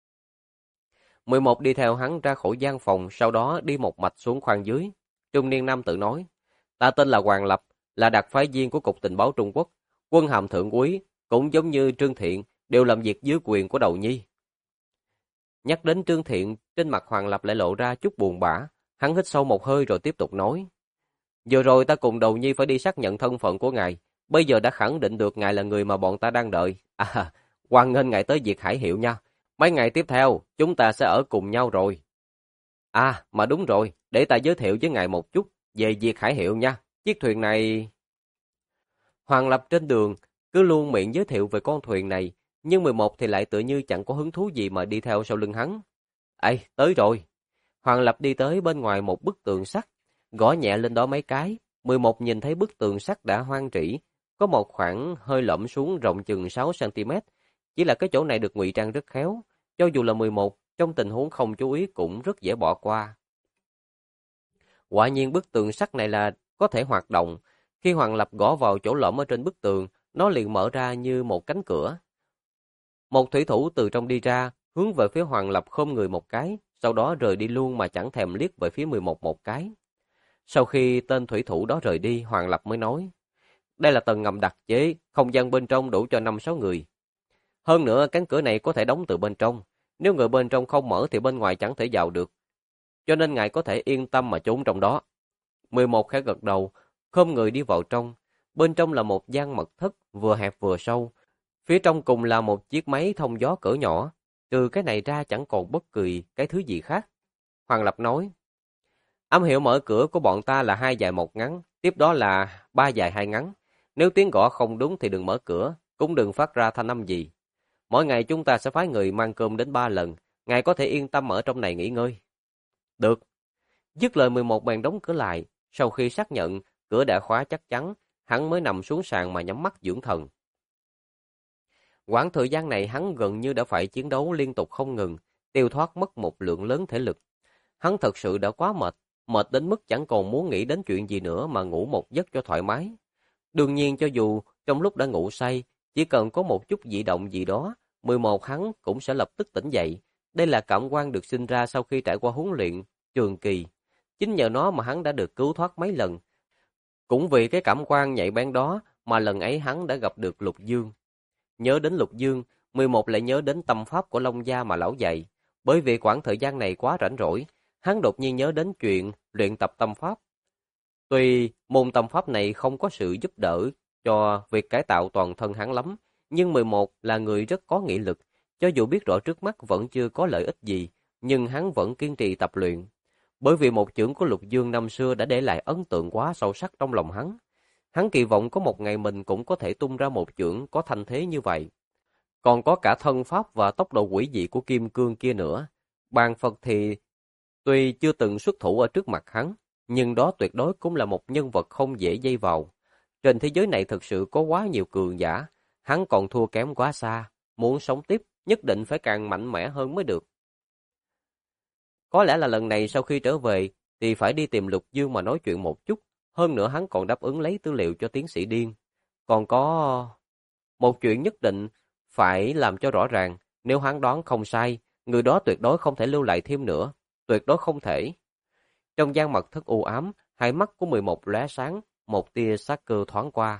11 đi theo hắn ra khỏi gian phòng, sau đó đi một mạch xuống khoang dưới. Trung niên nam tử nói, ta tên là Hoàng Lập, là đặc phái viên của Cục Tình báo Trung Quốc, quân hàm thượng úy, cũng giống như Trương Thiện, đều làm việc dưới quyền của Đầu Nhi. Nhắc đến Trương Thiện, trên mặt Hoàng Lập lại lộ ra chút buồn bã, hắn hít sâu một hơi rồi tiếp tục nói. Vừa rồi ta cùng Đầu Nhi phải đi xác nhận thân phận của ngài, bây giờ đã khẳng định được ngài là người mà bọn ta đang đợi. Hoan nghênh ngài tới Việt Hải Hiệu nha. Mấy ngày tiếp theo, chúng ta sẽ ở cùng nhau rồi. Mà đúng rồi, để ta giới thiệu với ngài một chút về Việt Hải Hiệu nha. Chiếc thuyền này... Hoàng Lập trên đường, cứ luôn miệng giới thiệu về con thuyền này, nhưng 11 thì lại tựa như chẳng có hứng thú gì mà đi theo sau lưng hắn. Tới rồi. Hoàng Lập đi tới bên ngoài một bức tường sắt, gõ nhẹ lên đó mấy cái. 11 nhìn thấy bức tường sắt đã hoang trĩ, có một khoảng hơi lõm xuống rộng chừng 6 cm. Chỉ là cái chỗ này được ngụy trang rất khéo, cho dù là 11, trong tình huống không chú ý cũng rất dễ bỏ qua. Quả nhiên bức tường sắt này là có thể hoạt động. Khi Hoàng Lập gõ vào chỗ lõm ở trên bức tường, nó liền mở ra như một cánh cửa. Một thủy thủ từ trong đi ra, hướng về phía Hoàng Lập khom người một cái, sau đó rời đi luôn mà chẳng thèm liếc về phía 11 một cái. Sau khi tên thủy thủ đó rời đi, Hoàng Lập mới nói, đây là tầng ngầm đặc chế, không gian bên trong đủ cho 5-6 người. Hơn nữa, cánh cửa này có thể đóng từ bên trong, nếu người bên trong không mở thì bên ngoài chẳng thể vào được. Cho nên ngài có thể yên tâm mà trốn trong đó. 11 khẽ gật đầu, khom người đi vào trong. Bên trong là một gian mật thất vừa hẹp vừa sâu. Phía trong cùng là một chiếc máy thông gió cỡ nhỏ. Trừ cái này ra chẳng còn bất kỳ cái thứ gì khác. Hoàng Lập nói, âm hiệu mở cửa của bọn ta là 2 dài 1 ngắn, tiếp đó là 3 dài 2 ngắn. Nếu tiếng gõ không đúng thì đừng mở cửa, cũng đừng phát ra thanh âm gì. Mỗi ngày chúng ta sẽ phái người mang cơm đến 3 lần, ngài có thể yên tâm ở trong này nghỉ ngơi. Được. Dứt lời 11 bèn đóng cửa lại, sau khi xác nhận cửa đã khóa chắc chắn, hắn mới nằm xuống sàn mà nhắm mắt dưỡng thần. Quãng thời gian này hắn gần như đã phải chiến đấu liên tục không ngừng, tiêu thoát mất một lượng lớn thể lực. Hắn thật sự đã quá mệt, mệt đến mức chẳng còn muốn nghĩ đến chuyện gì nữa mà ngủ một giấc cho thoải mái. Đương nhiên cho dù trong lúc đã ngủ say, chỉ cần có một chút dị động gì đó, 11 hắn cũng sẽ lập tức tỉnh dậy. Đây là cảm quan được sinh ra sau khi trải qua huấn luyện trường kỳ. Chính nhờ nó mà hắn đã được cứu thoát mấy lần. Cũng vì cái cảm quan nhạy bén đó mà lần ấy hắn đã gặp được Lục Dương. Nhớ đến Lục Dương, 11 lại nhớ đến tâm pháp của Long Gia mà lão dạy. Bởi vì quãng thời gian này quá rảnh rỗi, hắn đột nhiên nhớ đến chuyện luyện tập tâm pháp. Tuy môn tâm pháp này không có sự giúp đỡ cho việc cải tạo toàn thân hắn lắm, nhưng 11 là người rất có nghị lực. Cho dù biết rõ trước mắt vẫn chưa có lợi ích gì, nhưng hắn vẫn kiên trì tập luyện. Bởi vì một chưởng của Lục Dương năm xưa đã để lại ấn tượng quá sâu sắc trong lòng hắn. Hắn kỳ vọng có một ngày mình cũng có thể tung ra một chưởng có thanh thế như vậy. Còn có cả thân pháp và tốc độ quỷ dị của kim cương kia nữa. Bàn Phật thì tuy chưa từng xuất thủ ở trước mặt hắn, nhưng đó tuyệt đối cũng là một nhân vật không dễ dây vào. Trên thế giới này thực sự có quá nhiều cường giả, hắn còn thua kém quá xa. Muốn sống tiếp, nhất định phải càng mạnh mẽ hơn mới được. Có lẽ là lần này sau khi trở về, thì phải đi tìm Lục Dương mà nói chuyện một chút. Hơn nữa hắn còn đáp ứng lấy tư liệu cho tiến sĩ Điên. Còn có một chuyện nhất định phải làm cho rõ ràng. Nếu hắn đoán không sai, người đó tuyệt đối không thể lưu lại thêm nữa. Tuyệt đối không thể. Trong gian mật thất u ám, hai mắt của 11 lóe sáng, một tia sát cơ thoáng qua.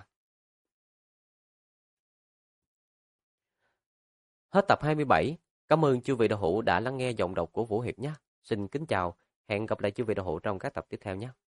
Hết tập 27. Cảm ơn chư vị đạo hữu đã lắng nghe giọng đọc của Vũ Hiệp nhé. Xin kính chào, hẹn gặp lại chư vị đạo hữu trong các tập tiếp theo nhé.